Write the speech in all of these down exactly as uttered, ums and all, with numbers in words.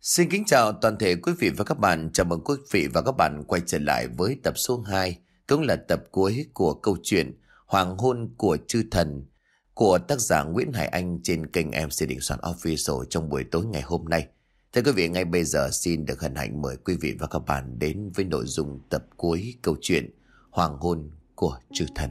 Xin kính chào toàn thể quý vị và các bạn. Chào mừng quý vị và các bạn quay trở lại với tập số hai, cũng là tập cuối của câu chuyện Hoàng hôn của chư thần của tác giả Nguyễn Hải Anh trên kênh em xê Đình Soạn Official trong buổi tối ngày hôm nay. Thưa quý vị, ngay bây giờ xin được hân hạnh mời quý vị và các bạn đến với nội dung tập cuối câu chuyện Hoàng hôn của chư thần.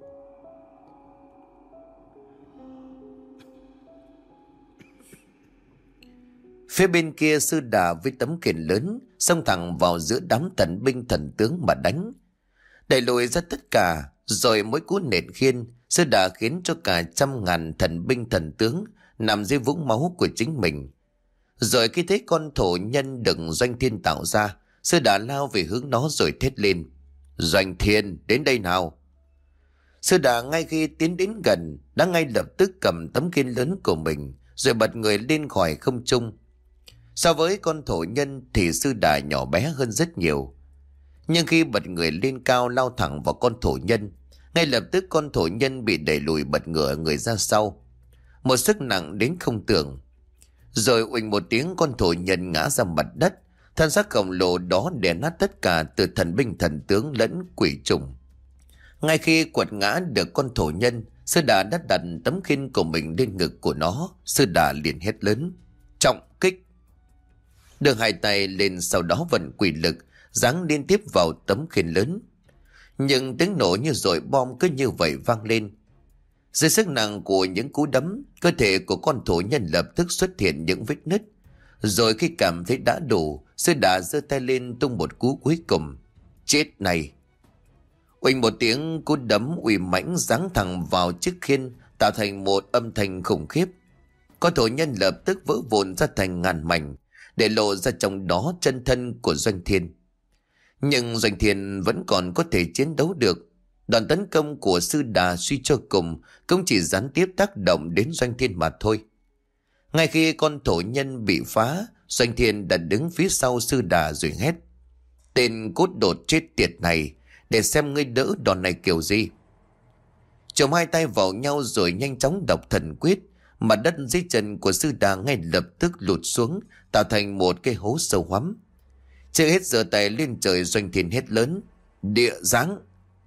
Phía bên kia Sư Đà với tấm khiên lớn xông thẳng vào giữa đám thần binh thần tướng mà đánh, đẩy lùi ra tất cả. Rồi mỗi cú nện khiên, Sư Đà khiến cho cả trăm ngàn thần binh thần tướng nằm dưới vũng máu của chính mình. Rồi khi thấy con thổ nhân đừng Doanh Thiên tạo ra, Sư Đà lao về hướng nó rồi thét lên: Doanh Thiên, đến đây nào! Sư Đà ngay khi tiến đến gần đã ngay lập tức cầm tấm khiên lớn của mình rồi bật người lên khỏi không trung. So với con thổ nhân thì Sư Đà nhỏ bé hơn rất nhiều. Nhưng khi bật người lên cao lao thẳng vào con thổ nhân, ngay lập tức con thổ nhân bị đẩy lùi bật ngửa người ra sau, một sức nặng đến không tưởng. Rồi uỳnh một tiếng, con thổ nhân ngã ra mặt đất. Thân xác khổng lồ đó đè nát tất cả, từ thần binh thần tướng lẫn quỷ trùng. Ngay khi quật ngã được con thổ nhân, Sư Đà đã đặt tấm khiên của mình lên ngực của nó. Sư Đà liền hét lớn: Trọng kích! Đưa hai tay lên, sau đó vận quỷ lực giáng liên tiếp vào tấm khiên lớn. Nhưng tiếng nổ như dội bom cứ như vậy vang lên. Dưới sức nặng của những cú đấm, cơ thể của con thổ nhân lập tức xuất hiện những vết nứt. Rồi khi cảm thấy đã đủ, Sư Đà giơ tay lên tung một cú cuối cùng. Chết này! Uỳnh một tiếng, cú đấm uy mãnh giáng thẳng vào chiếc khiên, tạo thành một âm thanh khủng khiếp. Con thổ nhân lập tức vỡ vụn ra thành ngàn mảnh, để lộ ra trong đó chân thân của Doanh Thiên. Nhưng Doanh Thiên vẫn còn có thể chiến đấu được. Đòn tấn công của Sư Đà suy cho cùng cũng chỉ gián tiếp tác động đến Doanh Thiên mà thôi. Ngay khi con thổ nhân bị phá, Doanh Thiên đã đứng phía sau Sư Đà rồi hét: Tên cốt đột chết tiệt này, để xem ngươi đỡ đòn này kiểu gì. Chồng hai tay vào nhau rồi nhanh chóng đọc thần quyết. Mặt đất dưới chân của Sư Đà ngay lập tức lụt xuống, tạo thành một cái hố sâu hoắm. Chưa hết giơ tay lên trời, Doanh Thiên hét lớn: Địa giáng!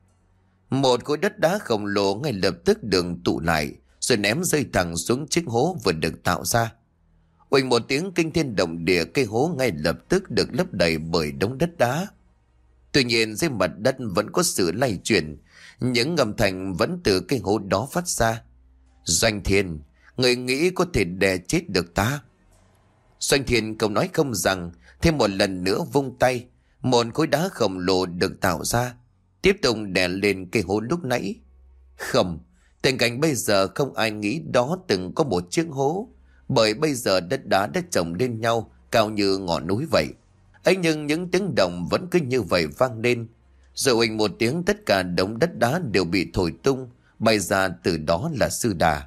Một khối đất đá khổng lồ ngay lập tức đường tụ lại, rồi ném rơi thẳng xuống chiếc hố vừa được tạo ra. Uỳnh một tiếng kinh thiên động địa, cái hố ngay lập tức được lấp đầy bởi đống đất đá. Tuy nhiên dưới mặt đất vẫn có sự lay chuyển, những âm thanh vẫn từ cái hố đó phát ra. Doanh Thiên, người nghĩ có thể đè chết được ta? Doanh Thiên không nói không rằng, thêm một lần nữa vung tay, một khối đá khổng lồ được tạo ra, tiếp tục đè lên cái hố lúc nãy. Không, tình cảnh bây giờ không ai nghĩ đó từng có một chiếc hố, bởi bây giờ đất đá đã chồng lên nhau cao như ngọn núi vậy. ấy nhưng những tiếng động vẫn cứ như vậy vang lên. Rồi uỳnh một tiếng, tất cả đống đất đá đều bị thổi tung, bay ra từ đó là Sư Đà.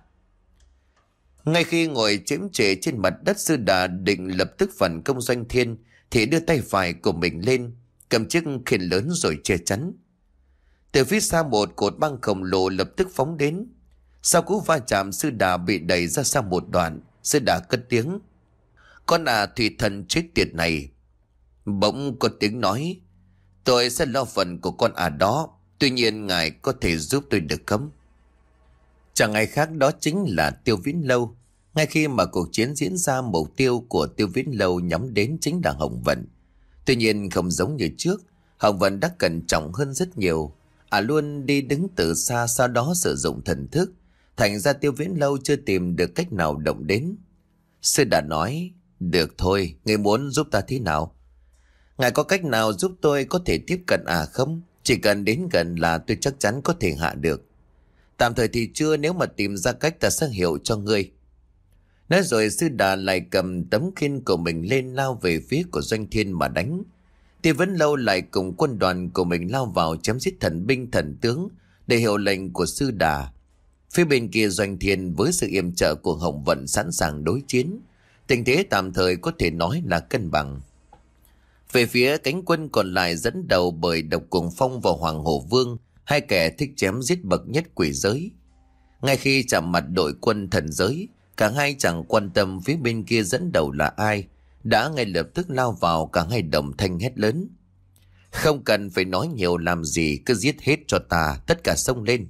Ngay khi ngồi chễm chệ trên mặt đất, Sư Đà định lập tức phản công Doanh Thiên thì đưa tay phải của mình lên, cầm chiếc khiên lớn rồi che chắn. Từ phía xa một cột băng khổng lồ lập tức phóng đến. Sau cú va chạm, Sư Đà bị đẩy ra xa một đoạn. Sư Đà cất tiếng: Con à thủy thần chết tiệt này! Bỗng có tiếng nói: Tôi sẽ lo phần của con à đó, tuy nhiên ngài có thể giúp tôi được không? Chẳng ai khác đó chính là Tiêu Viễn Lâu. Ngay khi mà cuộc chiến diễn ra, mục tiêu của Tiêu Viễn Lâu nhắm đến chính là Hồng Vận. Tuy nhiên không giống như trước, Hồng Vận đã cẩn trọng hơn rất nhiều. À luôn đi đứng từ xa, sau đó sử dụng thần thức. Thành ra Tiêu Viễn Lâu chưa tìm được cách nào động đến. Sư đã nói: Được thôi, ngươi muốn giúp ta thế nào? Ngài có cách nào giúp tôi có thể tiếp cận à không? Chỉ cần đến gần là tôi chắc chắn có thể hạ được. Tạm thời thì chưa, nếu mà tìm ra cách ta sẽ hiểu cho ngươi. Nói rồi Sư Đà lại cầm tấm khiên của mình lên, lao về phía của Doanh Thiên mà đánh. Tiêu Viễn Lâu lại cùng quân đoàn của mình lao vào chém giết thần binh thần tướng để hiệu lệnh của Sư Đà. Phía bên kia Doanh Thiên với sự yểm trợ của Hồng Vận sẵn sàng đối chiến. Tình thế tạm thời có thể nói là cân bằng. Về phía cánh quân còn lại dẫn đầu bởi Độc Cuồng Phong và Hoàng Hổ Vương, hai kẻ thích chém giết bậc nhất quỷ giới. Ngay khi chạm mặt đội quân thần giới, cả hai chẳng quan tâm phía bên kia dẫn đầu là ai, đã ngay lập tức lao vào, cả hai đồng thanh hét lớn: "Không cần phải nói nhiều làm gì, cứ giết hết cho ta, tất cả xông lên!"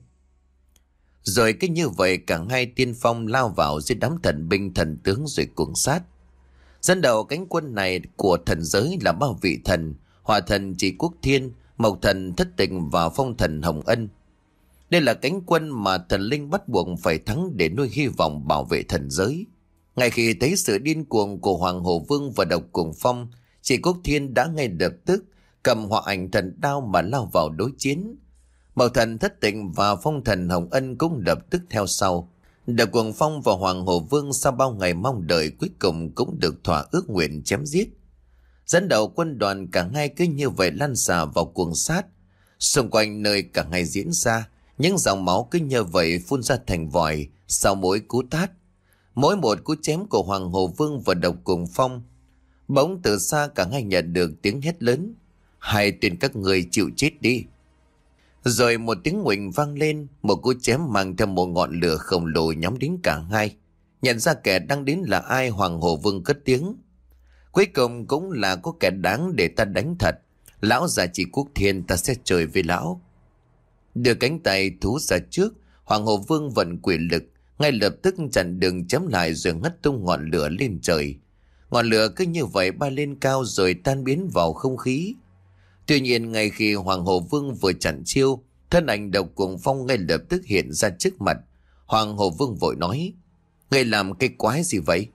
Rồi cứ như vậy cả hai tiên phong lao vào giết đám thần binh thần tướng rồi cuồng sát. Dẫn đầu cánh quân này của thần giới là ba vị thần: Hỏa thần Chỉ Quốc Thiên, Mộc thần Thất Tình và Phong thần Hồng Ân. Đây là cánh quân mà thần linh bắt buộc phải thắng để nuôi hy vọng bảo vệ thần giới. Ngay khi thấy sự điên cuồng của Hoàng Hổ Vương và Độc Cuồng Phong, Chỉ Quốc Thiên đã ngay lập tức cầm hỏa ảnh thần đao mà lao vào đối chiến. Mộc thần Thất Tình và Phong thần Hồng Ân cũng lập tức theo sau. Độc Cuồng Phong và Hoàng Hổ Vương sau bao ngày mong đợi cuối cùng cũng được thỏa ước nguyện chém giết. Dẫn đầu quân đoàn cả hai cứ như vậy lăn xả vào cuồng sát. Xung quanh nơi cả hai diễn ra, những dòng máu cứ như vậy phun ra thành vòi sau mỗi cú tát. Mỗi một cú chém của Hoàng Hổ Vương và Độc Cuồng Phong, bỗng từ xa cả hai nhận được tiếng hét lớn: "Hai tên các người chịu chết đi!" Rồi một tiếng nguỳnh vang lên, một cú chém mang theo một ngọn lửa khổng lồ nhắm đến cả hai. Nhận ra kẻ đang đến là ai, Hoàng Hổ Vương cất tiếng: "Cuối cùng cũng là có kẻ đáng để ta đánh thật. Lão già Chỉ Quốc Thiên, ta sẽ chơi với lão." Đưa cánh tay thú ra trước, Hoàng Hổ Vương vận quỷ lực, ngay lập tức chặn đường chém lại rồi ngất tung ngọn lửa lên trời. Ngọn lửa cứ như vậy bay lên cao rồi tan biến vào không khí. Tuy nhiên ngay khi Hoàng Hổ Vương vừa chặn chiêu, thân ảnh Độc Cuồng Phong ngay lập tức hiện ra trước mặt. Hoàng Hổ Vương vội nói: "Ngươi làm cái quái gì vậy?"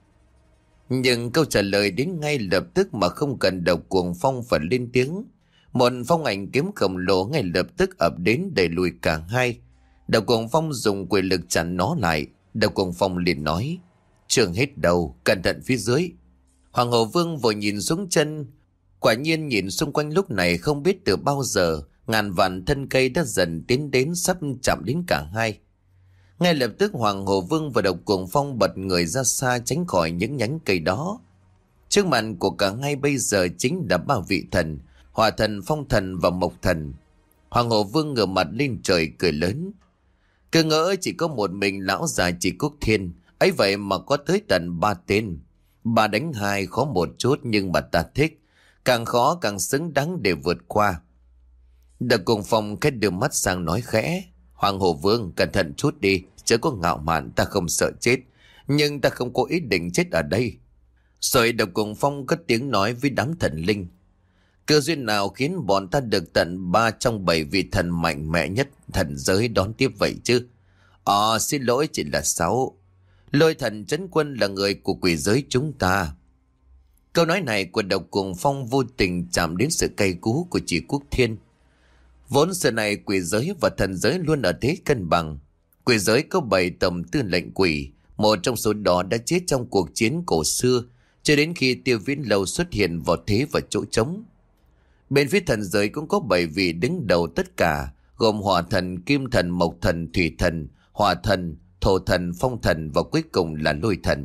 Nhưng câu trả lời đến ngay lập tức mà không cần Độc Cuồng Phong phải lên tiếng. Một phong ảnh kiếm khổng lồ ngay lập tức ập đến đẩy lùi cả hai. Độc Cuồng Phong dùng quyền lực chặn nó lại. Độc Cuồng Phong liền nói: "Chưa hết đầu, cẩn thận phía dưới." Hoàng Hổ Vương vội nhìn xuống chân. Quả nhiên nhìn xung quanh lúc này không biết từ bao giờ ngàn vạn thân cây đã dần tiến đến sắp chạm đến cả hai. Ngay lập tức Hoàng Hổ Vương và Độc Cuồng Phong bật người ra xa tránh khỏi những nhánh cây đó. Trước mặt của cả hai bây giờ chính là ba vị thần: Hỏa thần, Phong thần và Mộc thần. Hoàng Hổ Vương ngửa mặt lên trời cười lớn: "Cứ ngỡ chỉ có một mình lão già Chỉ Quốc Thiên, ấy vậy mà có tới tận ba tên. Ba đánh hai khó một chút nhưng mà ta thích. Càng khó càng xứng đáng để vượt qua." Độc Cuồng Phong kết đưa mắt sang nói khẽ: "Hoàng Hổ Vương, cẩn thận chút đi, chớ có ngạo mạn, ta không sợ chết, nhưng ta không có ý định chết ở đây." Rồi Độc Cuồng Phong cất tiếng nói với đám thần linh: "Cơ duyên nào khiến bọn ta được tận ba trong bảy vị thần mạnh mẽ nhất thần giới đón tiếp vậy chứ?" "Ờ, xin lỗi, chỉ là sáu. Lôi thần trấn quân là người của quỷ giới chúng ta." Câu nói này của Độc Cuồng Phong vô tình chạm đến sự cay cú của Chỉ Quốc Thiên. Vốn xưa này quỷ giới và thần giới luôn ở thế cân bằng. Quỷ giới có bảy tổng tư lệnh quỷ, một trong số đó đã chết trong cuộc chiến cổ xưa, cho đến khi Tiêu Viễn Lâu xuất hiện vào thế và chỗ trống. Bên phía thần giới cũng có bảy vị đứng đầu tất cả, gồm hỏa thần, kim thần, mộc thần, thủy thần, hỏa thần, thổ thần, phong thần và cuối cùng là lôi thần.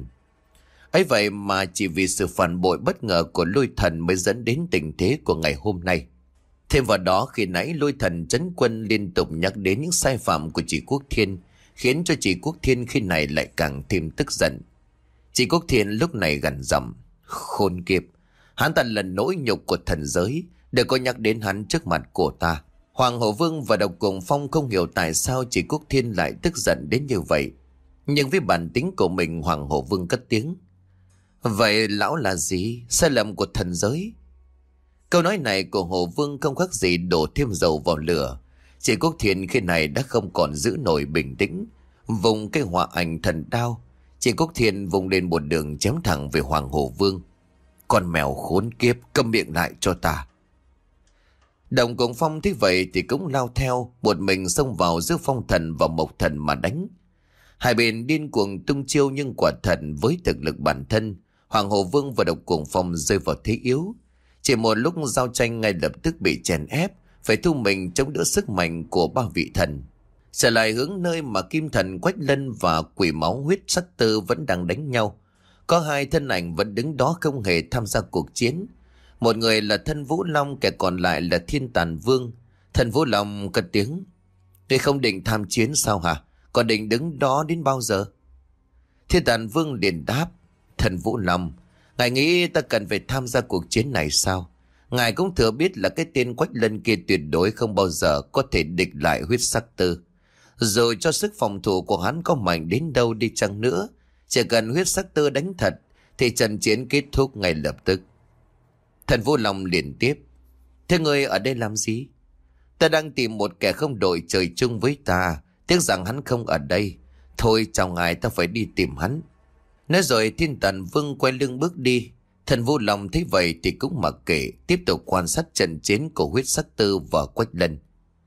Ấy vậy mà chỉ vì sự phản bội bất ngờ của lôi thần mới dẫn đến tình thế của ngày hôm nay. Thêm vào đó, khi nãy lôi thần trấn quân liên tục nhắc đến những sai phạm của Chỉ Quốc Thiên, khiến cho Chỉ Quốc Thiên khi này lại càng thêm tức giận. Chỉ Quốc Thiên lúc này gằn giọng: "Khốn kiếp, hắn ta là nỗi nhục của thần giới, đừng có nhắc đến hắn trước mặt của ta." Hoàng Hổ Vương và Độc Cuồng Phong không hiểu tại sao Chỉ Quốc Thiên lại tức giận đến như vậy. Nhưng với bản tính của mình, Hoàng Hổ Vương cất tiếng: "Vậy lão là gì? Sai lầm của thần giới?" Câu nói này của Hổ Vương không khác gì đổ thêm dầu vào lửa. Chỉ Quốc Thiên khi này đã không còn giữ nổi bình tĩnh. Vùng cây hỏa ảnh thần đao, Chỉ Quốc Thiên vùng lên một đường chém thẳng về Hoàng Hổ Vương. "Con mèo khốn kiếp, câm miệng lại cho ta." Độc Cuồng Phong thấy vậy thì cũng lao theo, một mình xông vào giữa Phong thần và Mộc thần mà đánh. Hai bên điên cuồng tung chiêu, nhưng quả thật với thực lực bản thân, Hoàng Hổ Vương và Độc Cuồng Phong rơi vào thế yếu. Chỉ một lúc giao tranh ngay lập tức bị chèn ép, phải thu mình chống đỡ sức mạnh của ba vị thần. Trở lại hướng nơi mà Kim Thần, Quách Lân và Quỷ Máu Huyết Sắc Tư vẫn đang đánh nhau. Có hai thân ảnh vẫn đứng đó không hề tham gia cuộc chiến. Một người là Thân Vũ Long, kẻ còn lại là Thiên Tàn Vương. Thân Vũ Long cất tiếng: "Ngươi không định tham chiến sao hả? Còn định đứng đó đến bao giờ?" Thiên Tàn Vương liền đáp: "Thân Vũ Long, Ngài nghĩ ta cần phải tham gia cuộc chiến này sao? Ngài cũng thừa biết là cái tên Quách Lân kia tuyệt đối không bao giờ có thể địch lại huyết sắc tư. Rồi cho sức phòng thủ của hắn có mạnh đến đâu đi chăng nữa, chỉ cần huyết sắc tư đánh thật thì trận chiến kết thúc ngay lập tức. Thần Vô Long liền tiếp: Thế ngươi ở đây làm gì? Ta đang tìm một kẻ không đội trời chung với ta, tiếc rằng hắn không ở đây. Thôi chào ngài, ta phải đi tìm hắn. Nói rồi Thiên Tần Vương quay lưng bước đi. Thần Vô Long thấy vậy thì cũng mặc kệ, tiếp tục quan sát trận chiến của huyết sắc tư và Quách Lân.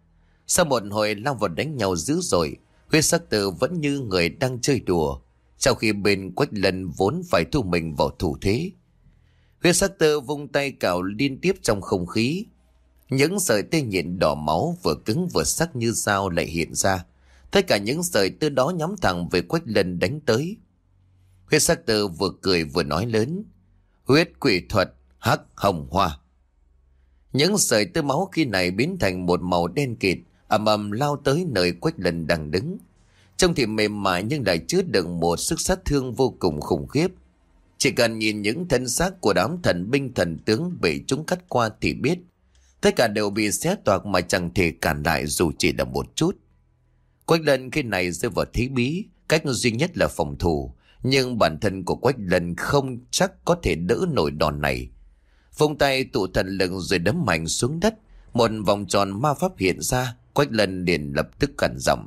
Sau một hồi lao vào đánh nhau dữ dội, huyết sắc tư vẫn như người đang chơi đùa, sau khi bên Quách Lân vốn phải thu mình vào thủ thế. Huyết sắc tư vung tay cào liên tiếp trong không khí. Những sợi tơ nhện đỏ máu vừa cứng vừa sắc như dao lại hiện ra. Tất cả những sợi tơ đó nhắm thẳng về Quách Lân đánh tới. Huyết sắc tư vừa cười vừa nói lớn: Huyết quỷ thuật hắc hồng hoa. Những sợi tơ máu khi này biến thành một màu đen kịt, ầm ầm lao tới nơi Quách Lân đang đứng. Trông thì mềm mại nhưng lại chứa đựng một sức sát thương vô cùng khủng khiếp. Chỉ cần nhìn những thân xác của đám thần binh thần tướng bị chúng cắt qua thì biết tất cả đều bị xé toạc mà chẳng thể cản lại dù chỉ là một chút. Quách Lân khi này rơi vào thế bí, cách duy nhất là phòng thủ, nhưng bản thân của Quách Lân không chắc có thể đỡ nổi đòn này. Vung tay tụ thần lực rồi đấm mạnh xuống đất, một vòng tròn ma pháp hiện ra. Quách Lân liền lập tức cẩn giọng: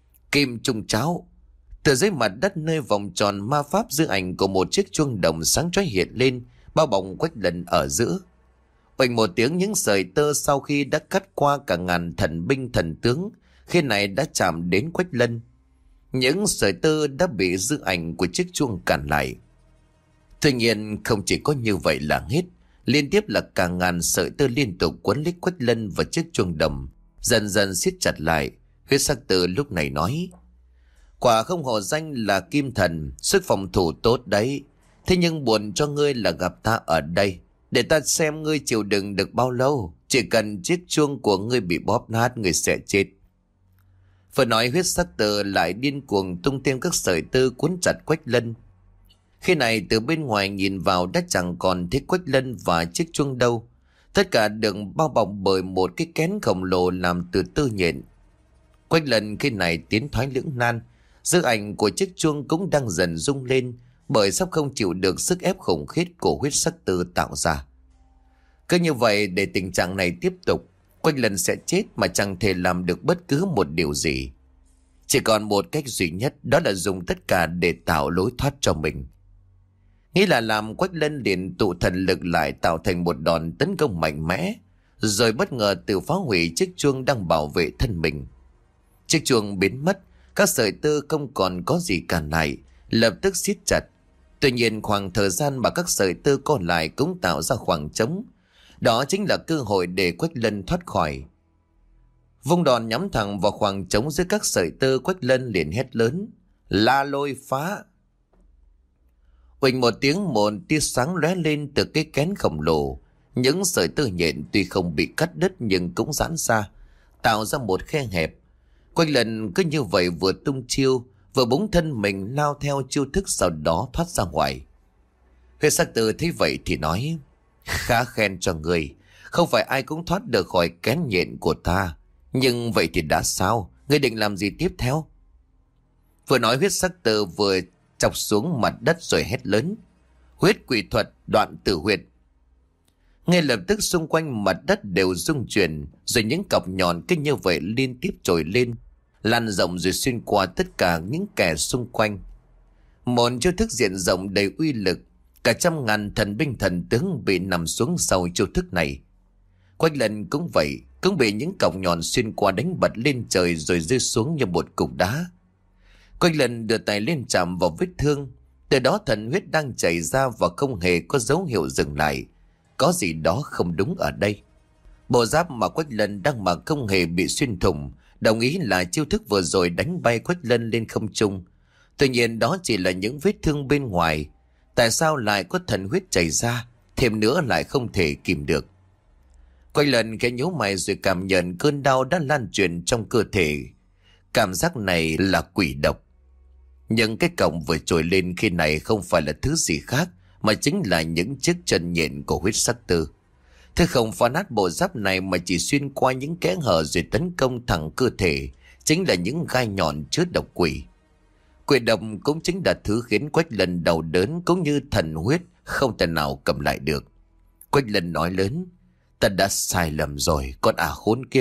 Kim trung cháo. Từ dưới mặt đất nơi vòng tròn ma pháp dư ảnh của một chiếc chuông đồng sáng chói hiện lên, bao bọc Quách Lân ở giữa. Oanh một tiếng, những sợi tơ sau khi đã cắt qua cả ngàn thần binh thần tướng khi này đã chạm đến Quách Lân. Những sợi tơ đã bị dư ảnh của chiếc chuông cản lại. Tuy nhiên không chỉ có như vậy là hết, liên tiếp là cả ngàn sợi tơ liên tục quấn lấy Quách Lân và chiếc chuông đồng, dần dần siết chặt lại. Huyết sắc tư lúc này nói: Quả không hổ danh là kim thần, sức phòng thủ tốt đấy. Thế nhưng buồn cho ngươi là gặp ta ở đây, để ta xem ngươi chịu đựng được bao lâu. Chỉ cần chiếc chuông của ngươi bị bóp nát, ngươi sẽ chết. Vừa nói huyết sắc tư lại điên cuồng tung thêm các sợi tơ cuốn chặt Quách Lân. Khi này từ bên ngoài nhìn vào đã chẳng còn thấy Quách Lân và chiếc chuông đâu. Tất cả được bao bọc bởi một cái kén khổng lồ làm từ tơ nhện. Quách Lân khi này tiến thoái lưỡng nan, dư ảnh của chiếc chuông cũng đang dần rung lên, bởi sắp không chịu được sức ép khủng khiếp của huyết sắc tư tạo ra. Cứ như vậy, để tình trạng này tiếp tục, Quách Lân sẽ chết mà chẳng thể làm được bất cứ một điều gì. Chỉ còn một cách duy nhất, đó là dùng tất cả để tạo lối thoát cho mình. Nghĩ là làm, Quách Lân liền tụ thần lực lại tạo thành một đòn tấn công mạnh mẽ, rồi bất ngờ tự phá hủy chiếc chuông đang bảo vệ thân mình. Chiếc chuông biến mất, các sợi tơ không còn có gì cản lại, lập tức siết chặt. Tuy nhiên khoảng thời gian mà các sợi tơ còn lại cũng tạo ra khoảng trống. Đó chính là cơ hội để Quách Lân thoát khỏi. Vung đòn nhắm thẳng vào khoảng trống giữa các sợi tơ, Quách Lân liền hét lớn: La lôi phá! Uỳnh một tiếng, một tia sáng lóe lên từ cái kén khổng lồ. Những sợi tơ nhện tuy không bị cắt đứt nhưng cũng giãn ra, tạo ra một khe hẹp. Quách Lân cứ như vậy vừa tung chiêu, vừa búng thân mình lao theo chiêu thức, sau đó thoát ra ngoài. Huyết sắc tư thấy vậy thì nói: Khá khen cho người, không phải ai cũng thoát được khỏi kén nhện của ta. Nhưng vậy thì đã sao? Ngươi định làm gì tiếp theo? Vừa nói huyết sắc tư vừa chọc xuống mặt đất rồi hét lớn: Huyết quỷ thuật đoạn tử huyệt! Ngay lập tức xung quanh mặt đất đều rung chuyển, rồi những cọc nhọn cứ như vậy liên tiếp trồi lên, lan rộng rồi xuyên qua tất cả những kẻ xung quanh. Một chiêu thức diện rộng đầy uy lực, cả trăm ngàn thần binh thần tướng bị nằm xuống sau chiêu thức này. Quách Lân cũng vậy, cũng bị những cọc nhọn xuyên qua đánh bật lên trời rồi rơi xuống như một cục đá. Quách Lân đưa tay lên chạm vào vết thương, từ đó thần huyết đang chảy ra và không hề có dấu hiệu dừng lại. Có gì đó không đúng ở đây. Bộ giáp mà Quách Lân đang mặc không hề bị xuyên thủng, đồng ý là chiêu thức vừa rồi đánh bay Quách Lân lên không trung. Tuy nhiên đó chỉ là những vết thương bên ngoài. Tại sao lại có thần huyết chảy ra, thêm nữa lại không thể kìm được? Quách Lân khẽ nhíu mày rồi cảm nhận cơn đau đã lan truyền trong cơ thể. Cảm giác này là quỷ độc. Nhưng cái cổng vừa trồi lên khi này không phải là thứ gì khác, mà chính là những chiếc chân nhện của huyết sắc tư. Thế không phá nát bộ giáp này mà chỉ xuyên qua những kẽ hở rồi tấn công thẳng cơ thể, chính là những gai nhọn chứa độc quỷ. Quỷ độc cũng chính là thứ khiến Quách Lân đau đớn cũng như thần huyết không thể nào cầm lại được. Quách Lân nói lớn: "Ta đã sai lầm rồi, con ả khốn kiếp."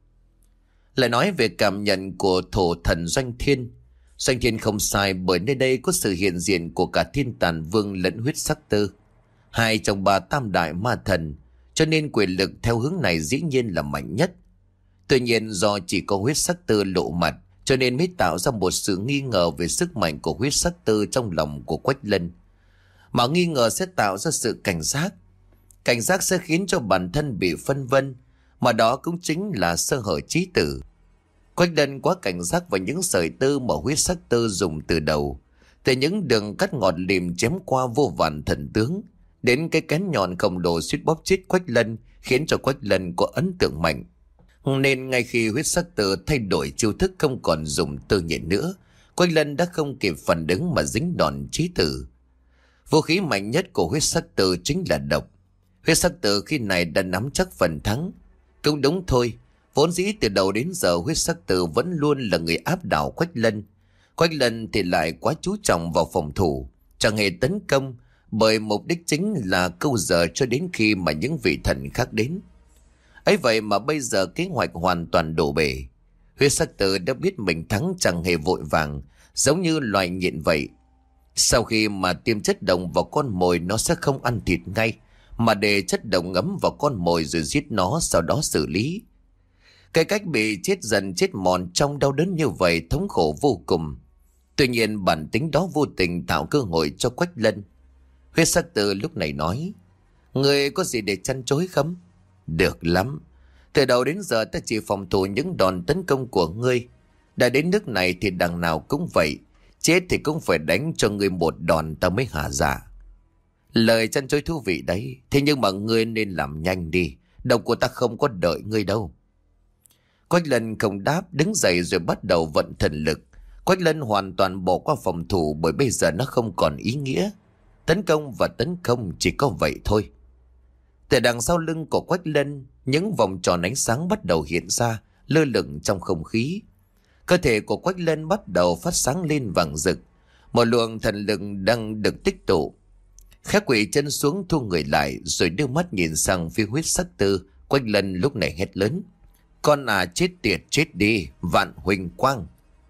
Lại nói về cảm nhận của thổ thần Doanh Thiên. Doanh Thiên không sai, bởi nơi đây có sự hiện diện của cả Thiên Tàn Vương lẫn huyết sắc tư, hai trong ba tam đại ma thần, cho nên quyền lực theo hướng này dĩ nhiên là mạnh nhất. Tuy nhiên do chỉ có huyết sắc tư lộ mặt, cho nên mới tạo ra một sự nghi ngờ về sức mạnh của huyết sắc tư trong lòng của Quách Lân. Mà nghi ngờ sẽ tạo ra sự cảnh giác. Cảnh giác sẽ khiến cho bản thân bị phân vân, mà đó cũng chính là sơ hở chí tử. Quách Lân quá cảnh giác vào những sợi tơ mà huyết sắc tư dùng từ đầu, từ những đường cắt ngọt lìm chém qua vô vàn thần tướng, đến cái kén nhọn khổng lồ suýt bóp chết Quách Lân, khiến cho Quách Lân có ấn tượng mạnh. Nên ngay khi huyết sắc tư thay đổi chiêu thức không còn dùng tơ nhện nữa, Quách Lân đã không kịp phản ứng mà dính đòn chí tử. Vũ khí mạnh nhất của huyết sắc tư chính là độc. Huyết sắc tư khi này đã nắm chắc phần thắng. Cũng đúng thôi, vốn dĩ từ đầu đến giờ huyết sắc tư vẫn luôn là người áp đảo Quách Lân. Quách Lân thì lại quá chú trọng vào phòng thủ, chẳng hề tấn công, bởi mục đích chính là câu giờ cho đến khi mà những vị thần khác đến. Ấy vậy mà bây giờ kế hoạch hoàn toàn đổ bể. Huyết sắc tư đã biết mình thắng chẳng hề vội vàng, giống như loài nhện vậy. Sau khi mà tiêm chất độc vào con mồi, nó sẽ không ăn thịt ngay, mà để chất độc ngấm vào con mồi rồi giết nó, sau đó xử lý. Cái cách bị chết dần chết mòn trong đau đớn như vậy thống khổ vô cùng. Tuy nhiên bản tính đó vô tình tạo cơ hội cho Quách Lân. Huyết sắc tư lúc này nói: "Người có gì để chăn chối không?" "Được lắm. Từ đầu đến giờ ta chỉ phòng thủ những đòn tấn công của ngươi. Đã đến nước này thì đằng nào cũng vậy. Chết thì cũng phải đánh cho ngươi một đòn ta mới hả dạ." "Lời chăn chối thú vị đấy. Thế nhưng mà ngươi nên làm nhanh đi. Độc của ta không có đợi ngươi đâu." Quách Lân không đáp, đứng dậy rồi bắt đầu vận thần lực. Quách Lân hoàn toàn bỏ qua phòng thủ, bởi bây giờ nó không còn ý nghĩa. Tấn công và tấn công chỉ có vậy thôi. Từ đằng sau lưng của Quách Lân, những vòng tròn ánh sáng bắt đầu hiện ra, lơ lửng trong không khí. Cơ thể của Quách Lân bắt đầu phát sáng lên vàng rực. Một luồng thần lực đang được tích tụ. Khẽ quỳ chân xuống thu người lại, rồi đưa mắt nhìn sang phía huyết sắc tư. Quách Lân lúc này hét lớn: "Con à chết tiệt, chết đi, vạn huỳnh quang!"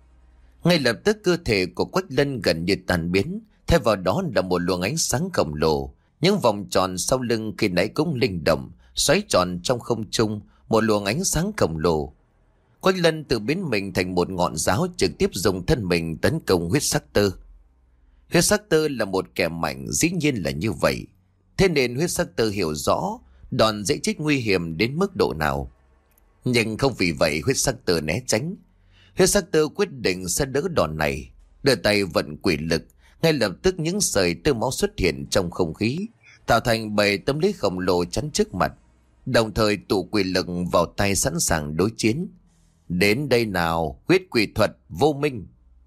Ngay lập tức cơ thể của Quách Lân gần như tan biến, thay vào đó là một luồng ánh sáng khổng lồ. Những vòng tròn sau lưng khi nãy cũng linh động, xoáy tròn trong không trung, một luồng ánh sáng khổng lồ. Quách Lân tự biến mình thành một ngọn giáo, trực tiếp dùng thân mình tấn công huyết sắc tư. Huyết sắc tư là một kẻ mạnh, dĩ nhiên là như vậy. Thế nên huyết sắc tư hiểu rõ đòn dễ chết nguy hiểm đến mức độ nào. Nhưng không vì vậy huyết sắc tư né tránh. Huyết sắc tư quyết định sẽ đỡ đòn này. Đưa tay vận quỷ lực, ngay lập tức những sợi tơ máu xuất hiện trong không khí, tạo thành bảy tấm lưới khổng lồ chắn trước mặt, đồng thời tụ quỷ lực vào tay sẵn sàng đối chiến. "Đến đây nào, huyết quỷ thuật vô minh!"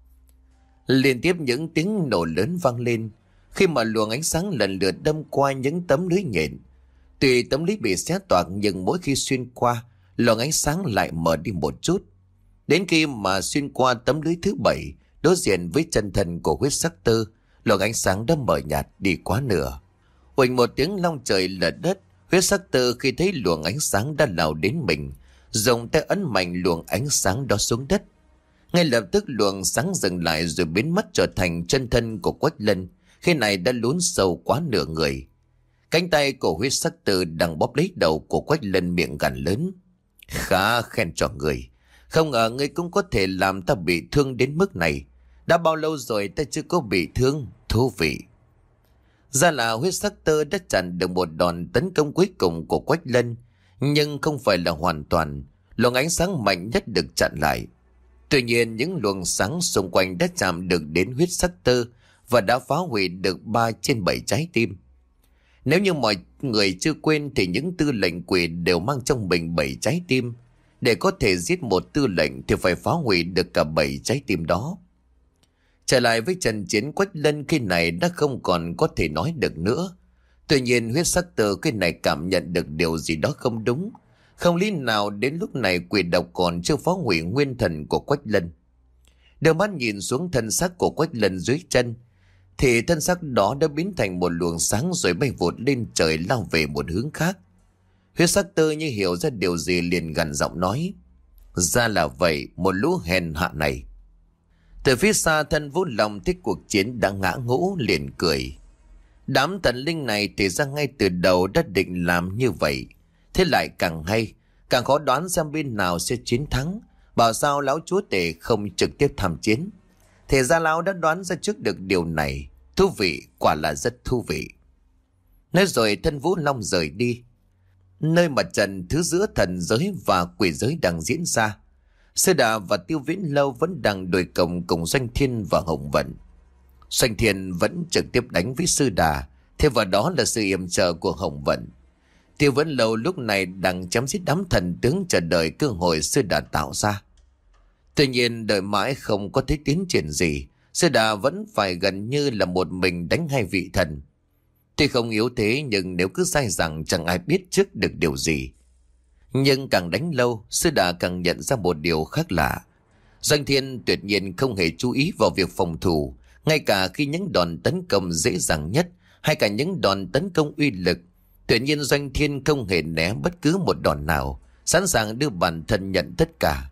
Liên tiếp những tiếng nổ lớn vang lên khi mà luồng ánh sáng lần lượt đâm qua những tấm lưới nhện. Tuy tấm lưới bị xé toạc, nhưng mỗi khi xuyên qua, luồng ánh sáng lại mở đi một chút. Đến khi mà xuyên qua tấm lưới thứ bảy, đối diện với chân thân của huyết sắc tư, luồng ánh sáng đã mờ nhạt đi quá nửa. Huỳnh một tiếng long trời lở đất, huyết sắc tư khi thấy luồng ánh sáng đã lao đến mình, dùng tay ấn mạnh luồng ánh sáng đó xuống đất. Ngay lập tức luồng sáng dừng lại rồi biến mất, trở thành chân thân của Quách Lân, khi này đã lún sâu quá nửa người. Cánh tay của huyết sắc tư đang bóp lấy đầu của Quách Lân, miệng gằn lớn: "Khá khen cho người. Không ngờ ngươi cũng có thể làm ta bị thương đến mức này. Đã bao lâu rồi ta chưa có bị thương, thú vị." Ra là huyết sắc tư đã chặn được một đòn tấn công cuối cùng của Quách Lân, nhưng không phải là hoàn toàn. Luồng ánh sáng mạnh nhất được chặn lại. Tuy nhiên những luồng sáng xung quanh đã chạm được đến huyết sắc tư và đã phá hủy được ba trên bảy trái tim. Nếu như mọi người chưa quên thì những tư lệnh quỷ đều mang trong mình bảy trái tim. Để có thể giết một tư lệnh thì phải phá hủy được cả bảy trái tim đó. Trở lại với trận chiến, Quách Lân khi này đã không còn có thể nói được nữa. Tuy nhiên huyết sắc tử khi này cảm nhận được điều gì đó không đúng. Không lý nào đến lúc này quỷ độc còn chưa phá hủy nguyên thần của Quách Lân. Đưa mắt nhìn xuống thân xác của Quách Lân dưới chân, thì thân xác đó đã biến thành một luồng sáng rồi bay vụt lên trời lao về một hướng khác. Huyết sắc tử như hiểu ra điều gì liền gằn giọng nói: ra là vậy, một lũ hèn hạ này. Từ phía xa thân Vũ Long thích cuộc chiến đã ngã ngũ liền cười. Đám thần linh này thì ra ngay từ đầu đã định làm như vậy. Thế lại càng hay, càng khó đoán xem bên nào sẽ chiến thắng. Bảo sao lão chúa tể không trực tiếp tham chiến. Thì ra lão đã đoán ra trước được điều này. Thú vị, quả là rất thú vị. Nói rồi thân Vũ Long rời đi. Nơi mà trận thứ giữa thần giới và quỷ giới đang diễn ra, Sư Đà và Tiêu Viễn Lâu vẫn đang đối cộng cùng Doanh Thiên và Hồng Vận. Doanh Thiên vẫn trực tiếp đánh với Sư Đà, thêm vào đó là sự yểm trợ của Hồng Vận. Tiêu Viễn Lâu lúc này đang chém giết đám thần tướng chờ đợi cơ hội Sư Đà tạo ra. Tuy nhiên đợi mãi không có thấy tiến triển gì, Sư Đà vẫn phải gần như là một mình đánh hai vị thần. Tuy không yếu thế nhưng nếu cứ dai dẳng chẳng ai biết trước được điều gì. Nhưng càng đánh lâu, Sư Đà càng nhận ra một điều khác lạ. Doanh Thiên tuyệt nhiên không hề chú ý vào việc phòng thủ, ngay cả khi những đòn tấn công dễ dàng nhất hay cả những đòn tấn công uy lực. Tuyệt nhiên Doanh Thiên không hề né bất cứ một đòn nào, sẵn sàng đưa bản thân nhận tất cả.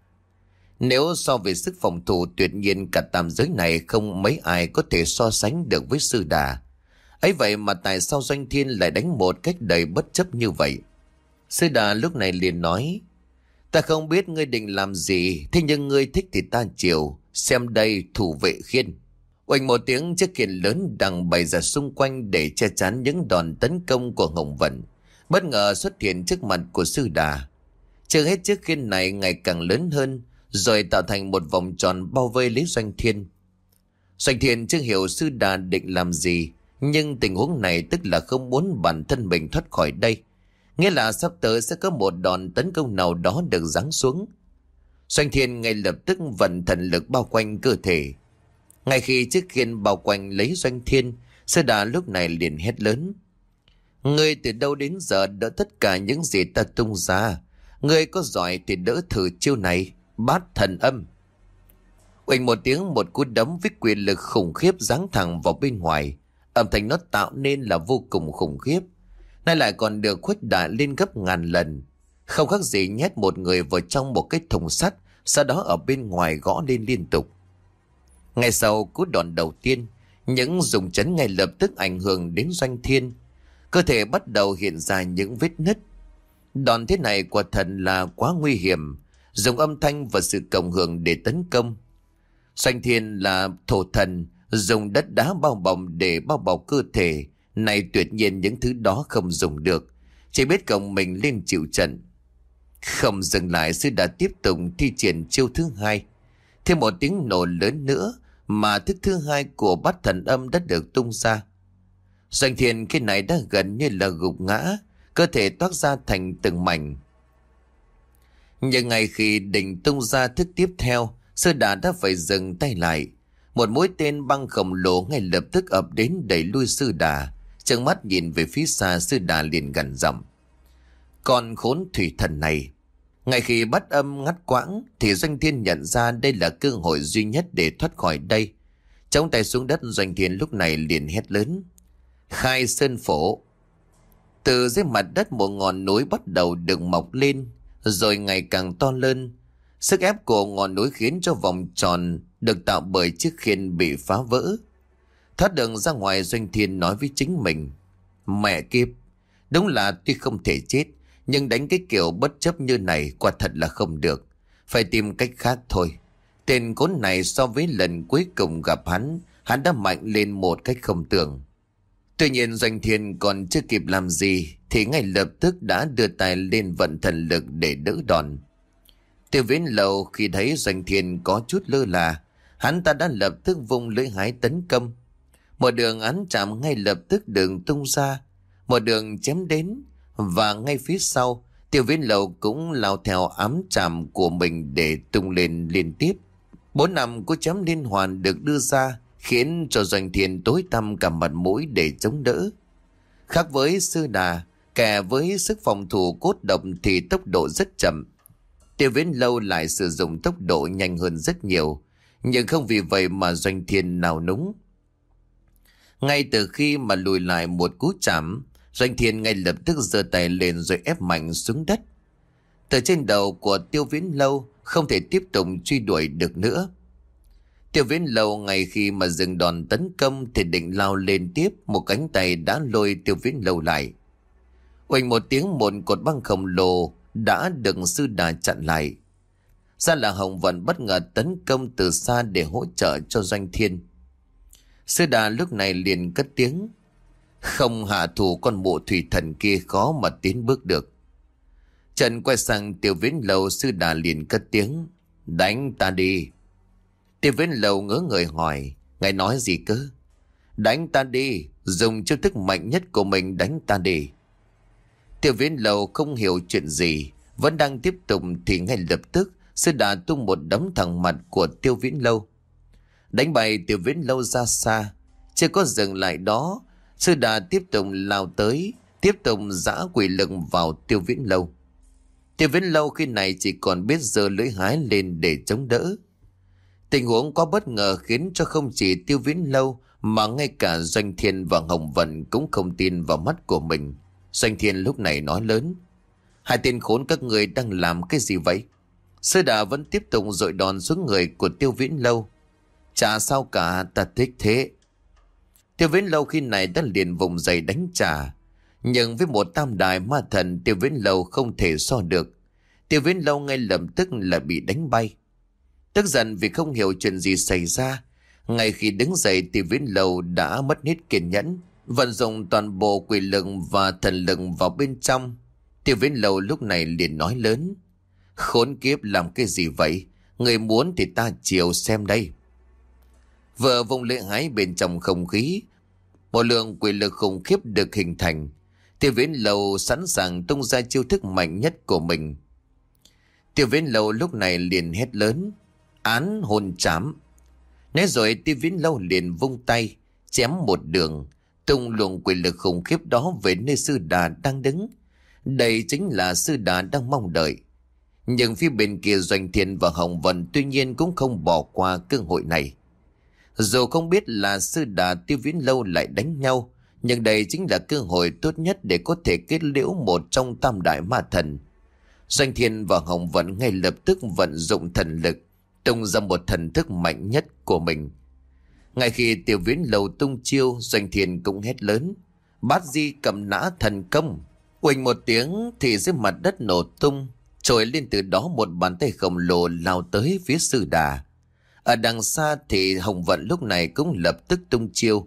Nếu so về sức phòng thủ, tuyệt nhiên cả tam giới này không mấy ai có thể so sánh được với Sư Đà. Ấy vậy mà tại sao Doanh Thiên lại đánh một cách đầy bất chấp như vậy? Sư Đà lúc này liền nói: ta không biết ngươi định làm gì, thế nhưng ngươi thích thì ta chiều. Xem đây, thủ vệ khiên. Oanh một tiếng, chiếc khiên lớn đang bày ra xung quanh để che chắn những đòn tấn công của Hồng Vận bất ngờ xuất hiện trước mặt của Sư Đà. Chưa hết, chiếc khiên này ngày càng lớn hơn, rồi tạo thành một vòng tròn bao vây lấy Doanh Thiên. Doanh Thiên chưa hiểu Sư Đà định làm gì, nhưng tình huống này tức là không muốn bản thân mình thoát khỏi đây. Nghĩa là sắp tới sẽ có một đòn tấn công nào đó được giáng xuống. Doanh Thiên ngay lập tức vận thần lực bao quanh cơ thể. Ngay khi chiếc khiên bao quanh lấy Doanh Thiên, Sư Đà lúc này liền hét lớn: ngươi từ đâu đến giờ đỡ tất cả những gì ta tung ra? Ngươi có giỏi thì đỡ thử chiêu này, Bát Thần Âm. Oanh một tiếng, một cú đấm với quyền lực khủng khiếp giáng thẳng vào bên ngoài. Âm thanh nó tạo nên là vô cùng khủng khiếp, nay lại còn được khuếch đại lên gấp ngàn lần. Không khác gì nhét một người vào trong một cái thùng sắt, sau đó ở bên ngoài gõ lên liên tục. Ngay sau cú đòn đầu tiên, những rung chấn ngay lập tức ảnh hưởng đến Doanh Thiên. Cơ thể bắt đầu hiện ra những vết nứt. Đòn thế này quả thật là quá nguy hiểm, dùng âm thanh và sự cộng hưởng để tấn công. Doanh Thiên là thổ thần, dùng đất đá bao bọc để bao bọc cơ thể. Này tuyệt nhiên những thứ đó không dùng được, chỉ biết cộng mình lên chịu trận. Không dừng lại, Sư Đà tiếp tục thi triển chiêu thứ hai. Thêm một tiếng nổ lớn nữa mà thức thứ hai của Bát Thần Âm đã được tung ra. Doanh Thiên khi này đã gần như là gục ngã, cơ thể toát ra thành từng mảnh. Nhưng ngay khi định tung ra thức tiếp theo, Sư Đà đã phải dừng tay lại. Một mũi tên băng khổng lồ ngay lập tức ập đến đẩy lui Sư Đà. Trợn mắt nhìn về phía xa, Sư Đà liền gằn giọng: con khốn thủy thần này! Ngay khi bắt âm ngắt quãng thì Doanh Thiên nhận ra đây là cơ hội duy nhất để thoát khỏi đây. Chống tay xuống đất, Doanh Thiên lúc này liền hét lớn: khai sơn phổ! Từ dưới mặt đất một ngọn núi bắt đầu được mọc lên, rồi ngày càng to lớn. Sức ép của ngọn núi khiến cho vòng tròn được tạo bởi chiếc khiên bị phá vỡ. Thoát đường ra ngoài, Doanh Thiên nói với chính mình: mẹ kiếp, đúng là tuy không thể chết, nhưng đánh cái kiểu bất chấp như này quả thật là không được. Phải tìm cách khác thôi. Tên khốn này so với lần cuối cùng gặp hắn, hắn đã mạnh lên một cách không tưởng. Tuy nhiên Doanh Thiên còn chưa kịp làm gì thì ngay lập tức đã đưa tay lên vận thần lực để đỡ đòn. Tiêu Viễn Lâu khi thấy Doanh Thiên có chút lơ là, hắn ta đã lập tức vung lưỡi hái tấn công. Một đường án chạm ngay lập tức đường tung ra, một đường chém đến, và ngay phía sau Tiêu Viễn Lâu cũng lao theo ám chạm của mình để tung lên liên tiếp. Bốn năm cú chém liên hoàn được đưa ra, khiến cho Doanh Thiên tối tăm cả mặt mũi để chống đỡ. Khác với Sư Đà, kẻ với sức phòng thủ cốt độc thì tốc độ rất chậm. Tiêu Viễn Lâu lại sử dụng tốc độ nhanh hơn rất nhiều, nhưng không vì vậy mà Doanh Thiên nào núng. Ngay từ khi mà lùi lại một cú chạm, Doanh Thiên ngay lập tức giơ tay lên rồi ép mạnh xuống đất. Từ trên đầu của Tiêu Viễn Lâu không thể tiếp tục truy đuổi được nữa. Tiêu Viễn Lâu ngay khi mà dừng đòn tấn công thì định lao lên tiếp, một cánh tay đã lôi Tiêu Viễn Lâu lại. Oanh một tiếng, một cột băng khổng lồ đã được Sư Đà chặn lại. Ra là Hồng Vận bất ngờ tấn công từ xa để hỗ trợ cho Doanh Thiên. Sư Đà lúc này liền cất tiếng: không hạ thủ con mụ thủy thần kia khó mà tiến bước được. Trần quay sang Tiêu Viễn Lâu, Sư Đà liền cất tiếng: đánh ta đi. Tiêu Viễn Lâu ngớ người hỏi: ngài nói gì cơ? Đánh ta đi, dùng chiêu thức mạnh nhất của mình đánh ta đi. Tiêu Viễn Lâu không hiểu chuyện gì, vẫn đang tiếp tục thì ngay lập tức Sư Đà tung một đấm thẳng mặt của Tiêu Viễn Lâu, đánh bay Tiêu Viễn Lâu ra xa. Chưa có dừng lại đó, Sư Đà tiếp tục lao tới, tiếp tục giã quỷ lực vào Tiêu Viễn Lâu. Tiêu Viễn Lâu khi này chỉ còn biết giơ lưỡi hái lên để chống đỡ. Tình huống quá bất ngờ khiến cho không chỉ Tiêu Viễn Lâu mà ngay cả Doanh Thiên và Hồng Vận cũng không tin vào mắt của mình. Doanh Thiên lúc này nói lớn: hai tên khốn các người đang làm cái gì vậy? Sư Đà vẫn tiếp tục dội đòn xuống người của Tiêu Viễn Lâu. Chả sao cả, ta thích thế. Tiêu Viễn Lâu khi này đã liền vùng dậy đánh trả, nhưng với một tam đại ma thần, Tiêu Viễn Lâu không thể so được. Tiêu Viễn Lâu ngay lập tức là bị đánh bay. Tức giận vì không hiểu chuyện gì xảy ra, ngay khi đứng dậy Tiêu Viễn Lâu đã mất hết kiên nhẫn, vận dụng toàn bộ quỷ lực và thần lực vào bên trong. Tiêu Viễn Lâu lúc này liền nói lớn: khốn kiếp, làm cái gì vậy? Người muốn thì ta chiều xem đây. Vừa vùng lưỡi hái bên trong không khí, một lượng quỷ lực khủng khiếp được hình thành. Tiêu Viễn Lâu sẵn sàng tung ra chiêu thức mạnh nhất của mình. Tiêu Viễn Lâu lúc này liền hét lớn: án hồn trảm. Nói rồi Tiêu Viễn Lâu liền vung tay chém một đường, tung luồng quỷ lực khủng khiếp đó về nơi Sư Đà đang đứng. Đây chính là Sư Đà đang mong đợi. Nhưng phía bên kia Doanh Thiên và Hồng Vân tuy nhiên cũng không bỏ qua cơ hội này. Dù không biết là Sư Đà Tiêu Viễn Lâu lại đánh nhau, nhưng đây chính là cơ hội tốt nhất để có thể kết liễu một trong tam đại ma thần. Doanh Thiên và Hồng Vân ngay lập tức vận dụng thần lực, tung ra một thần thức mạnh nhất của mình. Ngay khi Tiêu Viễn Lâu tung chiêu, Doanh Thiên cũng hét lớn: bát di cầm nã thần công. Uỳnh một tiếng thì dưới mặt đất nổ tung, trồi lên từ đó một bàn tay khổng lồ lao tới phía Sư Đà. Ở đằng xa thì Hồng Vận lúc này cũng lập tức tung chiêu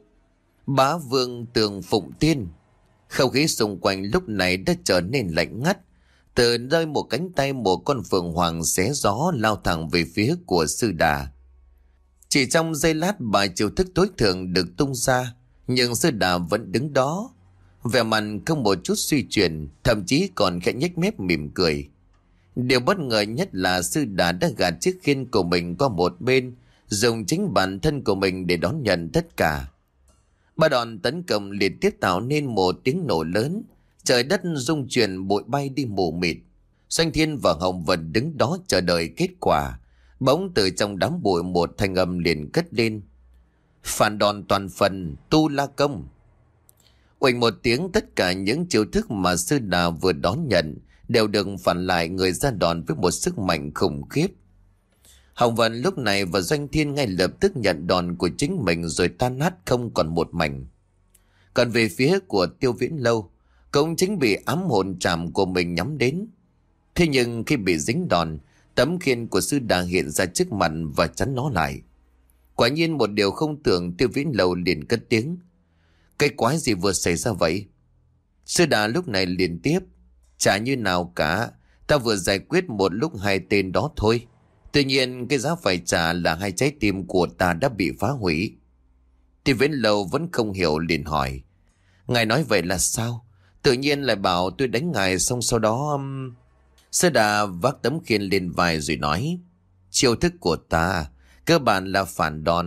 Bá Vương Tường Phụng Tiên. Không khí xung quanh lúc này đã trở nên lạnh ngắt. Từ nơi một cánh tay một con phượng hoàng xé gió lao thẳng về phía của Sư Đà. Chỉ trong giây lát bài chiêu thức tối thượng được tung ra, nhưng Sư Đà vẫn đứng đó, vẻ mặt không một chút suy chuyển, thậm chí còn khẽ nhếch mép mỉm cười. Điều bất ngờ nhất là Sư Đà đã gạt chiếc khiên của mình qua một bên, dùng chính bản thân của mình để đón nhận tất cả. Ba đòn tấn công liên tiếp tạo nên một tiếng nổ lớn, trời đất rung chuyển, bụi bay đi mù mịt. Doanh Thiên và Hồng Vân đứng đó chờ đợi kết quả. Bỗng từ trong đám bụi một thanh âm liền cất lên: phản đòn toàn phần, tu la công. Oanh một tiếng, tất cả những chiêu thức mà Sư Đà vừa đón nhận đều được phản lại người ra đòn với một sức mạnh khủng khiếp. Hồng Vân lúc này và Doanh Thiên ngay lập tức nhận đòn của chính mình rồi tan nát không còn một mảnh. Còn về phía của Tiêu Viễn Lâu, cũng chính bị ám hồn trảm của mình nhắm đến. Thế nhưng khi bị dính đòn, tấm khiên của Sư Đà hiện ra trước mặt và chắn nó lại. Quả nhiên một điều không tưởng, Tiêu Viễn Lâu liền cất tiếng: cái quái gì vừa xảy ra vậy? Sư Đà lúc này liền tiếp: chả như nào cả, ta vừa giải quyết một lúc hai tên đó thôi. Tuy nhiên cái giá phải trả là hai trái tim của ta đã bị phá hủy. Tiêu Viễn Lâu vẫn không hiểu liền hỏi: ngài nói vậy là sao? Tự nhiên lại bảo tôi đánh ngài xong sau đó... Um... Sư Đà vác tấm khiên lên vai rồi nói: chiêu thức của ta cơ bản là phản đòn,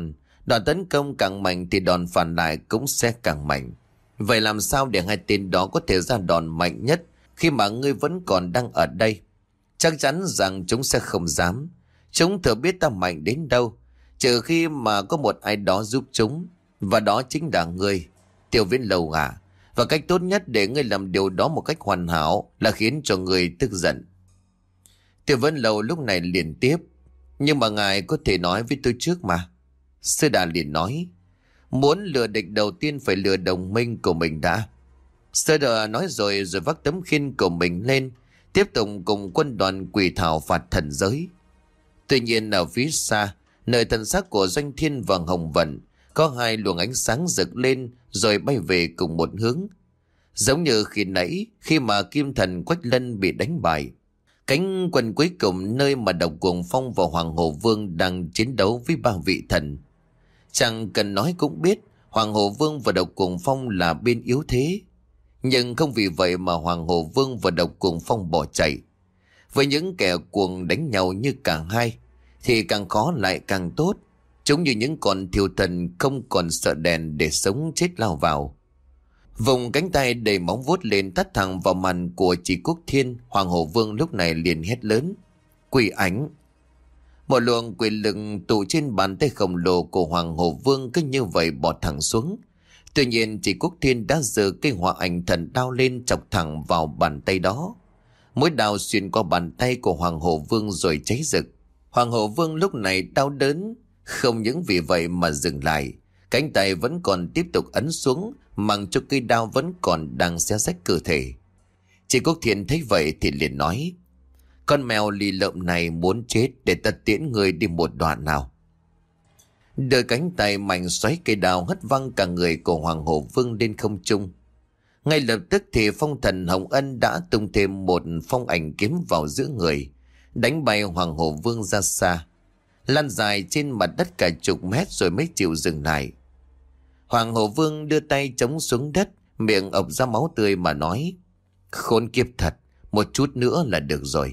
Đòn tấn công càng mạnh thì đòn phản lại cũng sẽ càng mạnh. Vậy làm sao để hai tên đó có thể ra đòn mạnh nhất khi mà ngươi vẫn còn đang ở đây? Chắc chắn rằng chúng sẽ không dám. Chúng thừa biết ta mạnh đến đâu, trừ khi mà có một ai đó giúp chúng. Và đó chính là ngươi, Tiêu Viễn Lâu à. Và cách tốt nhất để ngươi làm điều đó một cách hoàn hảo là khiến cho ngươi tức giận. Tiêu Viễn Lâu lúc này liền tiếp: nhưng mà ngài có thể nói với tôi trước mà. Sư Đà liền nói: muốn lừa địch đầu tiên phải lừa đồng minh của mình đã. Sư Đà nói rồi rồi vác tấm khiên của mình lên, tiếp tục cùng quân đoàn quỷ thảo phạt thần giới. Tuy nhiên ở phía xa, nơi thần xác của Doanh Thiên và Hồng Vận, có hai luồng ánh sáng rực lên rồi bay về cùng một hướng. Giống như khi nãy, khi mà Kim Thần Quách Lân bị đánh bại, cánh quân cuối cùng nơi mà Độc Cuồng Phong và Hoàng Hổ Vương đang chiến đấu với ba vị thần. Chẳng cần nói cũng biết Hoàng Hổ Vương và Độc Cuồng Phong là bên yếu thế. Nhưng không vì vậy mà Hoàng Hổ Vương và Độc Cuồng Phong bỏ chạy. Với những kẻ cuồng đánh nhau như cả hai thì càng khó lại càng tốt. Chúng như những con thiêu thần không còn sợ đèn để sống chết lao vào. Vùng cánh tay đầy móng vuốt lên tát thẳng vào mặt của Chỉ Quốc Thiên. Hoàng Hổ Vương lúc này liền hét lớn: quỷ ảnh! Một luồng quỷ lực tụ trên bàn tay khổng lồ của Hoàng Hổ Vương cứ như vậy bỏ thẳng xuống. Tuy nhiên Chỉ Quốc Thiên đã giơ cây hỏa ảnh thần đao lên chọc thẳng vào bàn tay đó. Mũi đao xuyên qua bàn tay của Hoàng Hổ Vương rồi cháy rực. Hoàng Hổ Vương lúc này đau đớn, không những vì vậy mà dừng lại, cánh tay vẫn còn tiếp tục ấn xuống, mặc cho cây đao vẫn còn đang xé rách cơ thể. Chỉ Quốc Thiên thấy vậy thì liền nói: con mèo lì lợm này muốn chết, để ta tiễn người đi một đoạn nào. Đôi cánh tay mạnh xoáy cây đao hất văng cả người của Hoàng Hổ Vương lên không trung. Ngay lập tức thì phong thần Hồng Ân đã tung thêm một phong ảnh kiếm vào giữa người, đánh bay Hoàng Hổ Vương ra xa, lăn dài trên mặt đất cả chục mét rồi mới chịu dừng lại. Hoàng Hổ Vương đưa tay chống xuống đất, miệng ộc ra máu tươi mà nói: khốn kiếp thật, một chút nữa là được rồi.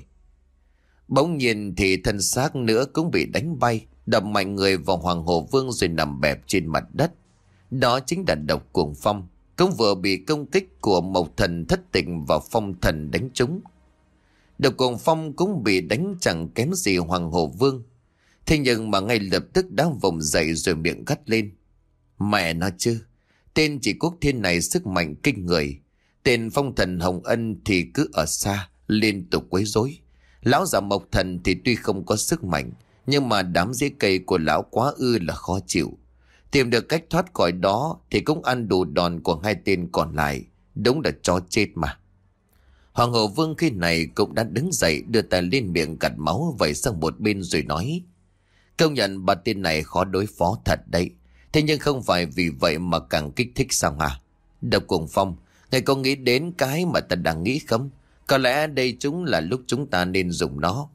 Bỗng nhiên thì thân xác nữa cũng bị đánh bay, đập mạnh người vào Hoàng Hổ Vương rồi nằm bẹp trên mặt đất. Đó chính là Độc Cuồng Phong, cũng vừa bị công kích của Mộc Thần Thất Tình và Phong Thần đánh trúng. Độc Cuồng Phong cũng bị đánh chẳng kém gì Hoàng Hổ Vương. Thế nhưng mà ngay lập tức đã vùng dậy rồi miệng gắt lên: mẹ nó chứ, tên Chỉ Quốc Thiên này sức mạnh kinh người. Tên Phong Thần Hồng Ân thì cứ ở xa liên tục quấy rối. Lão già Mộc Thần thì tuy không có sức mạnh, nhưng mà đám rễ cây của lão quá ư là khó chịu. Tìm được cách thoát khỏi đó thì cũng ăn đủ đòn của hai tên còn lại. Đúng là chó chết mà. Hoàng Hổ Vương khi này cũng đã đứng dậy, đưa tay lên miệng gạt máu vẩy sang một bên rồi nói: công nhận ba tên này khó đối phó thật đấy. Thế nhưng không phải vì vậy mà càng kích thích sao hả? Độc Cuồng Phong, ngài có nghĩ đến cái mà ta đang nghĩ không? Có lẽ đây chúng là lúc chúng ta nên dùng nó.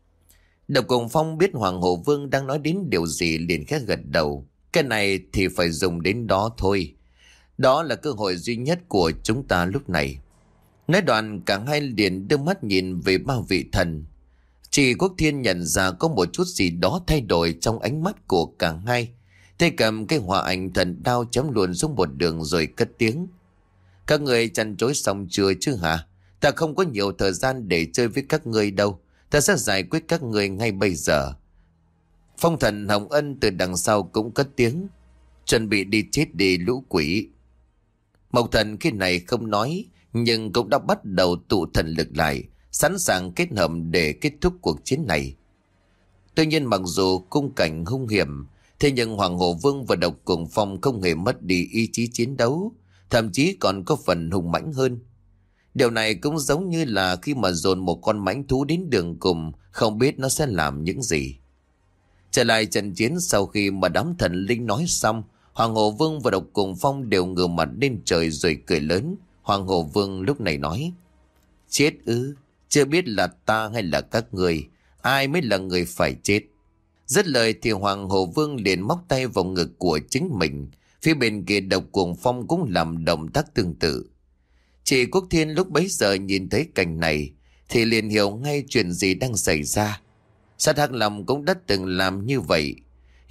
Độc Cuồng Phong biết Hoàng Hổ Vương đang nói đến điều gì liền khẽ gật đầu. Cái này thì phải dùng đến đó thôi. Đó là cơ hội duy nhất của chúng ta lúc này. Nói đoạn cả hai liền đưa mắt nhìn về ba vị thần. Chỉ Quốc Thiên nhận ra có một chút gì đó thay đổi trong ánh mắt của cả hai. Tay cầm cái hỏa ảnh thần đao chém luôn xuống một đường rồi cất tiếng: các người chăn chối xong chưa chứ hả? Ta không có nhiều thời gian để chơi với các ngươi đâu. Ta sẽ giải quyết các ngươi ngay bây giờ. Phong thần Hồng Ân từ đằng sau cũng cất tiếng: chuẩn bị đi chết đi lũ quỷ. Mộc Thần khi này không nói, nhưng cũng đã bắt đầu tụ thần lực lại, sẵn sàng kết hợp để kết thúc cuộc chiến này. Tuy nhiên mặc dù khung cảnh hung hiểm, thế nhưng Hoàng Hổ Vương và Độc Cuồng Phong không hề mất đi ý chí chiến đấu, thậm chí còn có phần hùng mãnh hơn. Điều này cũng giống như là khi mà dồn một con mãnh thú đến đường cùng, không biết nó sẽ làm những gì. Trở lại trận chiến, sau khi mà đám thần linh nói xong, Hoàng Hổ Vương và Độc Cuồng Phong đều ngửa mặt lên trời rồi cười lớn. Hoàng Hổ Vương lúc này nói: chết ư? Chưa biết là ta hay là các người, ai mới là người phải chết? Dứt lời thì Hoàng Hổ Vương liền móc tay vào ngực của chính mình. Phía bên kia Độc Cuồng Phong cũng làm động tác tương tự. Chỉ Quốc Thiên lúc bấy giờ nhìn thấy cảnh này thì liền hiểu ngay chuyện gì đang xảy ra. Sát Hắc Long cũng đã từng làm như vậy.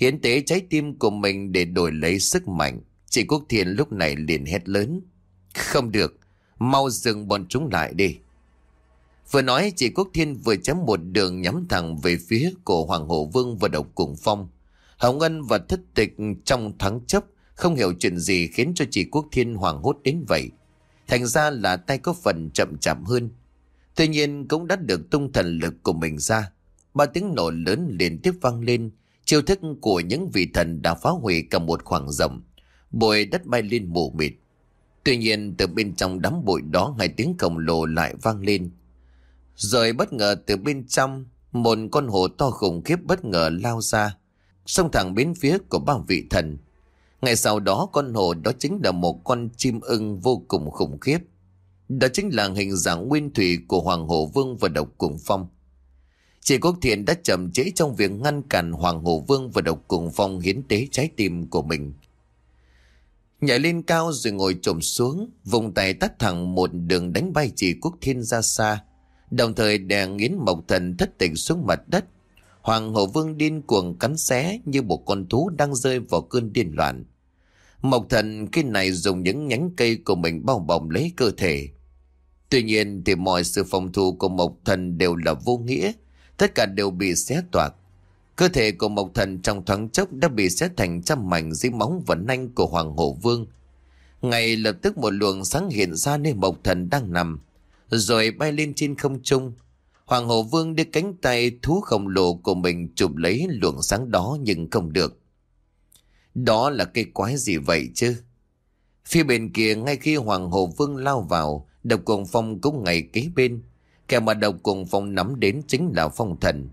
hiến tế trái tim của mình để đổi lấy sức mạnh. Chị Quốc Thiên lúc này liền hét lớn: Không được, mau dừng bọn chúng lại đi. Vừa nói, chị Quốc Thiên vừa chém một đường nhắm thẳng về phía của Hoàng Hổ Vương và Độc Cùng Phong. Hồng Ân và Thất Tịch trong thoáng chốc không hiểu chuyện gì khiến cho chị Quốc Thiên hoảng hốt đến vậy. Thành ra là tay có phần chậm chạp hơn. Tuy nhiên cũng đã được tung thần lực của mình ra. Ba tiếng nổ lớn liên tiếp vang lên. Chiêu thức của những vị thần đã phá hủy cả một khoảng rộng. Bụi đất bay lên mù mịt. Tuy nhiên từ bên trong đám bụi đó hai tiếng khổng lồ lại vang lên. Rồi bất ngờ từ bên trong, một con hổ to khủng khiếp bất ngờ lao ra, xông thẳng bên phía của ba vị thần. Ngay sau đó con hổ đó chính là một con chim ưng vô cùng khủng khiếp. Đó chính là hình dạng nguyên thủy của Hoàng Hổ Vương và Độc Cùng Phong. Chị Quốc Thiên đã chậm trễ trong việc ngăn cản Hoàng Hổ Vương và Độc Cùng Phong hiến tế trái tim của mình. Nhảy lên cao rồi ngồi chồm xuống, vùng tay tắt thẳng một đường đánh bay chị Quốc Thiên ra xa, đồng thời đè nghiến Mộc Thần Thất Tịch xuống mặt đất. Hoàng Hổ Vương điên cuồng cắn xé như một con thú đang rơi vào cơn điên loạn. Mộc Thần khi này dùng những nhánh cây của mình bao bọc lấy cơ thể. Tuy nhiên thì mọi sự phòng thủ của Mộc Thần đều là vô nghĩa, tất cả đều bị xé toạc. Cơ thể của Mộc Thần trong thoáng chốc đã bị xé thành trăm mảnh dưới móng và nanh của Hoàng Hổ Vương. Ngay lập tức một luồng sáng hiện ra nơi Mộc Thần đang nằm, rồi bay lên trên không trung. Hoàng Hổ Vương đưa cánh tay thú khổng lồ của mình chụp lấy luồng sáng đó nhưng không được. Đó là cái quái gì vậy chứ? Phía bên kia, ngay khi Hoàng Hổ Vương lao vào, Độc Cùng Phong cũng ngay kế bên. Kẻ mà Độc Cùng Phong nắm đến chính là Phong Thần.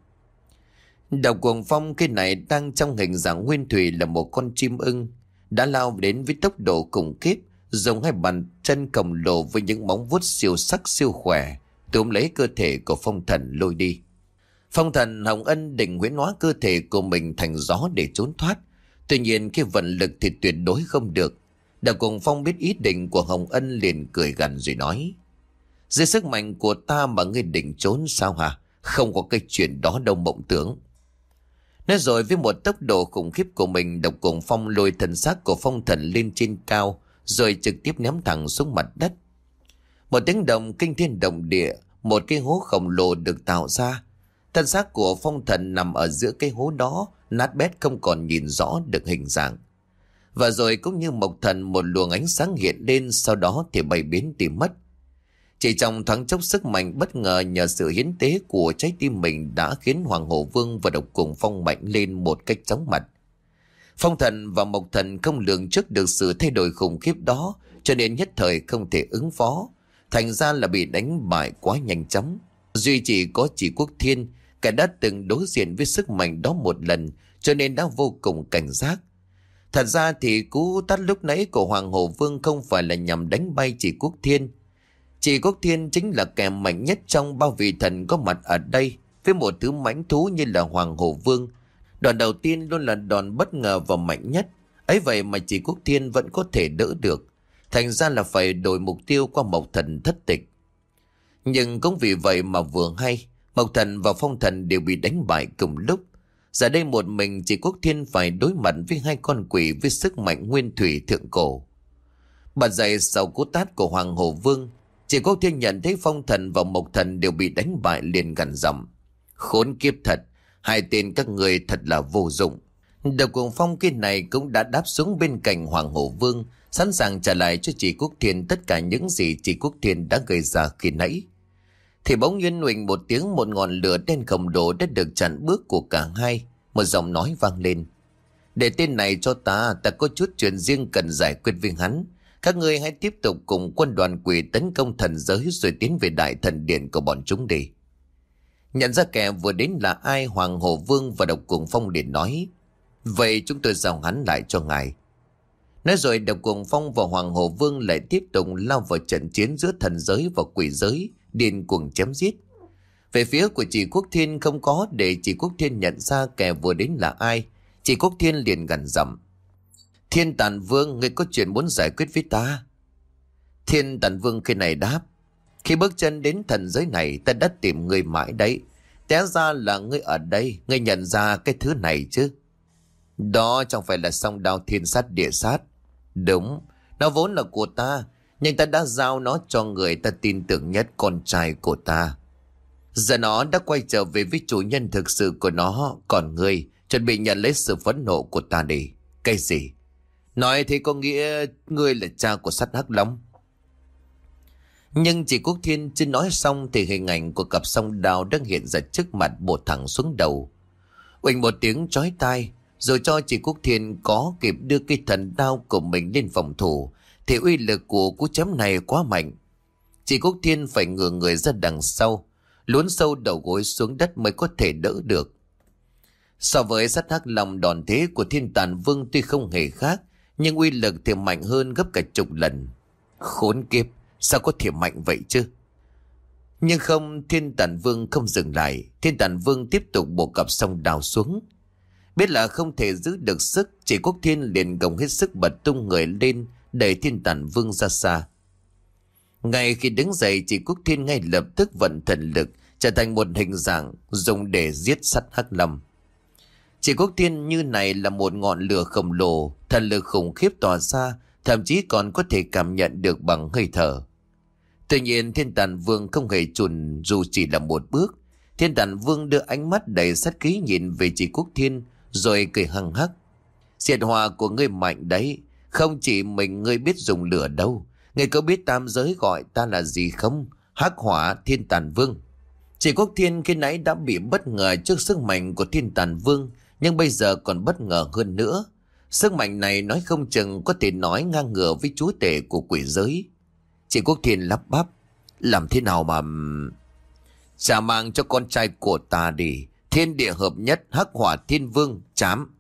Độc Cùng Phong cái này đang trong hình dạng nguyên thủy là một con chim ưng, đã lao đến với tốc độ khủng khiếp, dùng hai bàn chân khổng lồ với những móng vuốt siêu sắc siêu khỏe túm lấy cơ thể của Phong Thần lôi đi. Phong Thần Hồng Ân định huyễn hóa cơ thể của mình thành gió để trốn thoát. Tuy nhiên khi vận lực thì tuyệt đối không được. Độc Cùng Phong biết ý định của Hồng Ân liền cười gằn rồi nói: Dưới sức mạnh của ta mà ngươi định trốn sao hả? Không có cái chuyện đó đâu mộng tưởng. Nói rồi với một tốc độ khủng khiếp của mình, Độc Cùng Phong lôi thân xác của Phong Thần lên trên cao, rồi trực tiếp ném thẳng xuống mặt đất. Một tiếng động kinh thiên động địa, một cái hố khổng lồ được tạo ra. Thân xác của Phong Thần nằm ở giữa cái hố đó, nát bét không còn nhìn rõ được hình dạng. Và rồi cũng như Mộc Thần, một luồng ánh sáng hiện lên, sau đó thì bay biến tìm mất. Chỉ trong thoáng chốc, sức mạnh bất ngờ nhờ sự hiến tế của trái tim mình đã khiến Hoàng Hổ Vương và Độc Cùng Phong mạnh lên một cách chóng mặt. Phong Thần và Mộc Thần không lường trước được sự thay đổi khủng khiếp đó, cho nên nhất thời không thể ứng phó, thành ra là bị đánh bại quá nhanh chóng. Duy chỉ có chỉ Quốc Thiên, kẻ đã từng đối diện với sức mạnh đó một lần, cho nên đã vô cùng cảnh giác. Thật ra thì cú tát lúc nãy của Hoàng Hổ Vương không phải là nhằm đánh bay chỉ Quốc Thiên. Chỉ Quốc Thiên chính là kẻ mạnh nhất trong bao vị thần có mặt ở đây. Với một thứ mãnh thú như là Hoàng Hổ Vương, đòn đầu tiên luôn là đòn bất ngờ và mạnh nhất. Ấy vậy mà chỉ Quốc Thiên vẫn có thể đỡ được, thành ra là phải đổi mục tiêu qua Mộc Thần Thất Tịch. Nhưng cũng vì vậy mà vừa hay, Mộc Thần và Phong Thần đều bị đánh bại cùng lúc. Giờ đây một mình chỉ Quốc Thiên phải đối mặt với hai con quỷ với sức mạnh nguyên thủy thượng cổ. Bật dậy sau cú tát của Hoàng Hổ Vương, chỉ Quốc Thiên nhận thấy Phong Thần và Mộc Thần đều bị đánh bại liền gằn giọng: Khốn kiếp thật, hai tên các người thật là vô dụng. Độc Cùng Phong kia này cũng đã đáp xuống bên cạnh Hoàng Hổ Vương, sẵn sàng trả lại cho chỉ Quốc Thiên tất cả những gì chỉ Quốc Thiên đã gây ra khi nãy. Thì bỗng nhiên huỳnh một tiếng, một ngọn lửa đen khổng lồ đã được chặn bước của cả hai. Một giọng nói vang lên: Để tên này cho ta, ta có chút chuyện riêng cần giải quyết với hắn. Các ngươi hãy tiếp tục cùng quân đoàn quỷ tấn công thần giới, rồi tiến về đại thần điện của bọn chúng đi. Nhận ra kẻ vừa đến là ai, Hoàng Hổ Vương và Độc Cùng Phong liền nói: Vậy chúng tôi giao hắn lại cho ngài. Nói rồi Độc Cùng Phong và Hoàng Hổ Vương lại tiếp tục lao vào trận chiến giữa thần giới và quỷ giới, điên cuồng chém giết. Về phía của chỉ Quốc Thiên không có để chỉ Quốc Thiên nhận ra kẻ vừa đến là ai. Chỉ Quốc Thiên liền gằn giọng: Thiên Tàn Vương, ngươi có chuyện muốn giải quyết với ta? Thiên Tàn Vương khi này đáp: Khi bước chân đến thần giới này, ta đã tìm ngươi mãi đấy. Té ra là ngươi ở đây, ngươi nhận ra cái thứ này chứ? Đó chẳng phải là song đao thiên sát địa sát. Đúng, nó vốn là của ta, nhưng ta đã giao nó cho người ta tin tưởng nhất, con trai của ta. Giờ nó đã quay trở về với chủ nhân thực sự của nó. Còn ngươi chuẩn bị nhận lấy sự phẫn nộ của ta đi. Cái gì? Nói thế có nghĩa ngươi là cha của sắt hắc long? Nhưng chỉ Quốc Thiên chưa nói xong thì hình ảnh của cặp song đao đang hiện ra trước mặt, bổ thẳng xuống đầu. Uỳnh một tiếng chói tai, rồi cho chỉ Quốc Thiên có kịp đưa cây thần đao của mình lên phòng thủ thì uy lực của cú chém này quá mạnh. Chỉ Quốc Thiên phải ngửa người ra đằng sau, luốn sâu đầu gối xuống đất mới có thể đỡ được. So với sắt hắc long, đòn thế của Thiên Tàn Vương tuy không hề khác, nhưng uy lực thì mạnh hơn gấp cả chục lần. Khốn kiếp, sao có thể mạnh vậy chứ? Nhưng không, Thiên Tàn Vương không dừng lại. Thiên Tàn Vương tiếp tục bổ cặp song đào xuống. Biết là không thể giữ được sức, chỉ Quốc Thiên liền gồng hết sức bật tung người lên, đẩy Thiên Tàn Vương ra xa. Ngay khi đứng dậy, chỉ Quốc Thiên ngay lập tức vận thần lực trở thành một hình dạng dùng để giết sắt hắc long. Chỉ Quốc Thiên như này là một ngọn lửa khổng lồ, thần lực khủng khiếp tỏa ra, thậm chí còn có thể cảm nhận được bằng hơi thở. Tuy nhiên Thiên Tàn Vương không hề chùn dù chỉ là một bước. Thiên Tàn Vương đưa ánh mắt đầy sát khí nhìn về chỉ Quốc Thiên, rồi cười hăng hắc. Diệt hòa của ngươi mạnh đấy, không chỉ mình ngươi biết dùng lửa đâu. Ngươi có biết tam giới gọi ta là gì không? Hắc Hỏa Thiên Tàn Vương. Chỉ Quốc Thiên khi nãy đã bị bất ngờ trước sức mạnh của Thiên Tàn Vương, nhưng bây giờ còn bất ngờ hơn nữa. Sức mạnh này nói không chừng có thể nói ngang ngửa với chúa tể của quỷ giới. Chỉ Quốc Thiên lắp bắp. Làm thế nào mà... Trả mạng cho con trai của ta đi. Thiên địa hợp nhất, Hắc Hỏa Thiên Vương, chám.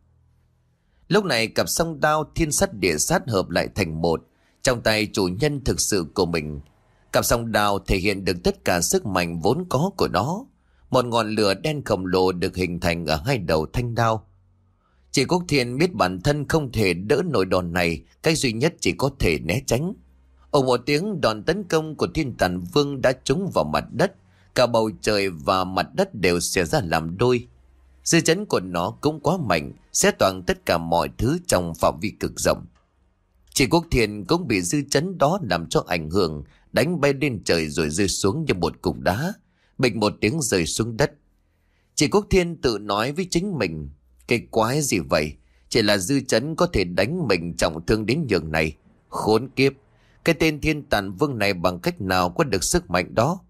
Lúc này cặp song đao thiên sắt địa sát hợp lại thành một, trong tay chủ nhân thực sự của mình. Cặp song đao thể hiện được tất cả sức mạnh vốn có của nó. Một ngọn lửa đen khổng lồ được hình thành ở hai đầu thanh đao. Chỉ Quốc Thiên biết bản thân không thể đỡ nổi đòn này, cách duy nhất chỉ có thể né tránh. Ở một tiếng, đòn tấn công của Thiên Tàn Vương đã trúng vào mặt đất. Cả bầu trời và mặt đất đều xẻ ra làm đôi. Dư chấn của nó cũng quá mạnh, xé toang tất cả mọi thứ trong phạm vi cực rộng. Chỉ Quốc Thiên cũng bị dư chấn đó làm cho ảnh hưởng, đánh bay lên trời rồi rơi xuống như một cục đá, bịch một tiếng rơi xuống đất. Chỉ Quốc Thiên tự nói với chính mình, cái quái gì vậy? Chỉ là dư chấn có thể đánh mình trọng thương đến nhường này. Khốn kiếp, cái tên Thiên Tàn Vương này bằng cách nào có được sức mạnh đó?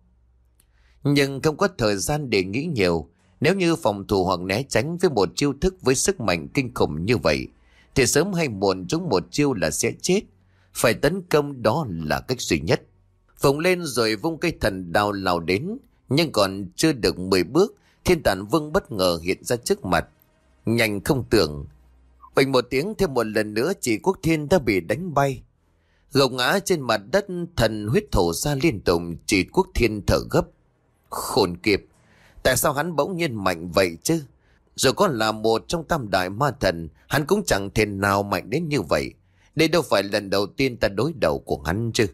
Nhưng không có thời gian để nghĩ nhiều. Nếu như phòng thủ hoặc né tránh với một chiêu thức với sức mạnh kinh khủng như vậy, thì sớm hay muộn chúng một chiêu là sẽ chết. Phải tấn công, đó là cách duy nhất. Phồng lên rồi vung cây thần đao lao đến. Nhưng còn chưa được mười bước, Thiên Tàn Vương bất ngờ hiện ra trước mặt. Nhanh không tưởng. Bình một tiếng, thêm một lần nữa chỉ Quốc Thiên đã bị đánh bay. Gục ngã trên mặt đất, thần huyết thổ ra liên tục. Chỉ Quốc Thiên thở gấp. Khốn kiếp, tại sao hắn bỗng nhiên mạnh vậy chứ? Rồi có là một trong tam đại ma thần, hắn cũng chẳng thể nào mạnh đến như vậy. Đây đâu phải lần đầu tiên ta đối đầu của hắn chứ.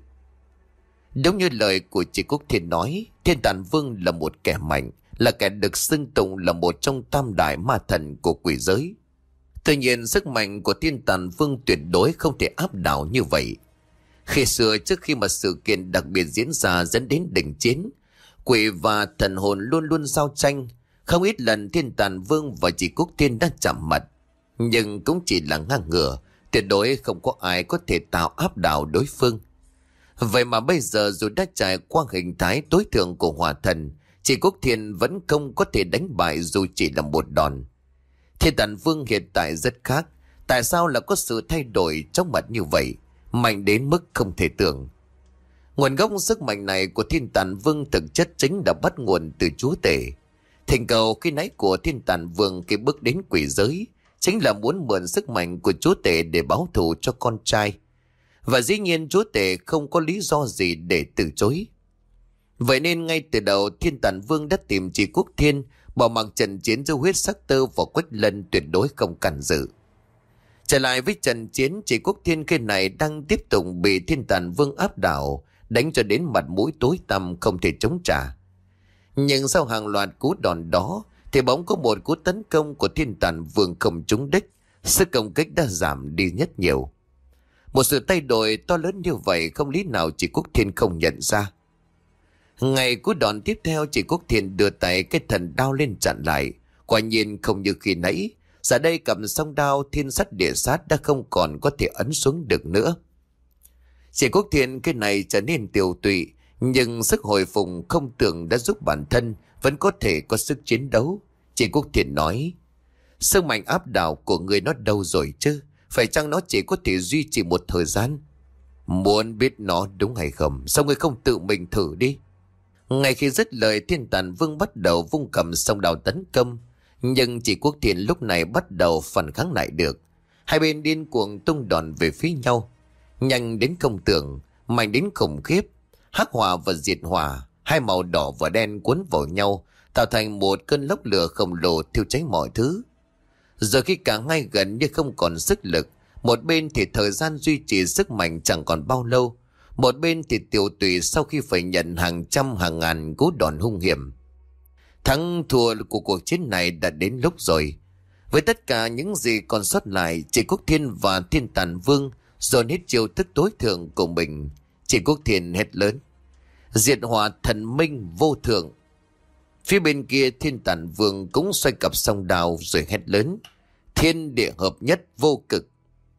Đúng như lời của Chỉ Quốc Thiên nói, Thiên Tàn Vương là một kẻ mạnh, là kẻ được xưng tụng là một trong tam đại ma thần của quỷ giới. Tuy nhiên sức mạnh của Thiên Tàn Vương tuyệt đối không thể áp đảo như vậy. Khi xưa, trước khi mà sự kiện đặc biệt diễn ra dẫn đến đỉnh chiến, quỷ và thần hồn luôn luôn giao tranh. Không ít lần Thiên Tàn Vương và Chỉ Quốc Thiên đã chạm mặt, nhưng cũng chỉ là ngang ngửa, tuyệt đối không có ai có thể tạo áp đảo đối phương. Vậy mà bây giờ dù đã trải qua hình thái tối thượng của hỏa thần, Chỉ Quốc Thiên vẫn không có thể đánh bại dù chỉ là một đòn. Thiên Tàn Vương hiện tại rất khác. Tại sao là có sự thay đổi trong mặt như vậy, mạnh đến mức không thể tưởng. Nguồn gốc sức mạnh này của Thiên Tàn Vương thực chất chính đã bắt nguồn từ chúa tể. Thỉnh cầu khi nãy của Thiên Tàn Vương khi bước đến quỷ giới chính là muốn mượn sức mạnh của chúa tể để báo thù cho con trai. Và dĩ nhiên chúa tể không có lý do gì để từ chối. Vậy nên ngay từ đầu Thiên Tàn Vương đã tìm Chỉ Quốc Thiên, bỏ mặc trận chiến giữa huyết sắc tơ và Quách Lân tuyệt đối không cản dự. Trở lại với trận chiến, Chỉ Quốc Thiên khi này đang tiếp tục bị Thiên Tàn Vương áp đảo, đánh cho đến mặt mũi tối tăm không thể chống trả. Nhưng sau hàng loạt cú đòn đó thì bỗng có một cú tấn công của Thiên Tàn Vương không trúng đích, sức công kích đã giảm đi rất nhiều. Một sự thay đổi to lớn như vậy không lý nào chị Quốc Thiên không nhận ra. Ngày cú đòn tiếp theo, chị Quốc Thiên đưa tay cái thần đao lên chặn lại. Quả nhiên không như khi nãy, giờ đây cầm song đao thiên sắt địa sát đã không còn có thể ấn xuống được nữa. Chị Quốc Thiên cái này trở nên tiều tụy, nhưng sức hồi phục không tưởng đã giúp bản thân vẫn có thể có sức chiến đấu. Chị Quốc Thiên nói: sức mạnh áp đảo của người nó đâu rồi chứ? Phải chăng nó chỉ có thể duy trì một thời gian? Muốn biết nó đúng hay không, sao người không tự mình thử đi? Ngay khi dứt lời, Thiên Tàn Vương bắt đầu vung cầm song đao tấn công. Nhưng chỉ Quốc Thiên lúc này bắt đầu phản kháng lại được. Hai bên điên cuồng tung đòn về phía nhau, nhanh đến không tưởng, mạnh đến khủng khiếp. Hắc hỏa và diệt hỏa, hai màu đỏ và đen cuốn vào nhau, tạo thành một cơn lốc lửa khổng lồ thiêu cháy mọi thứ. Giờ khi cả hai gần như không còn sức lực, một bên thì thời gian duy trì sức mạnh chẳng còn bao lâu, một bên thì tiểu tụy sau khi phải nhận hàng trăm hàng ngàn cú đòn hung hiểm. Thắng thua của cuộc chiến này đã đến lúc rồi. Với tất cả những gì còn sót lại, chỉ Quốc Thiên và Thiên Tàn Vương dồn hết chiêu thức tối thượng của mình. Chỉ Quốc Thiên hét lớn: diệt hỏa thần minh vô thượng. Phía bên kia Thiên Tàn Vương cũng xoay cặp song đao rồi hét lớn: thiên địa hợp nhất vô cực.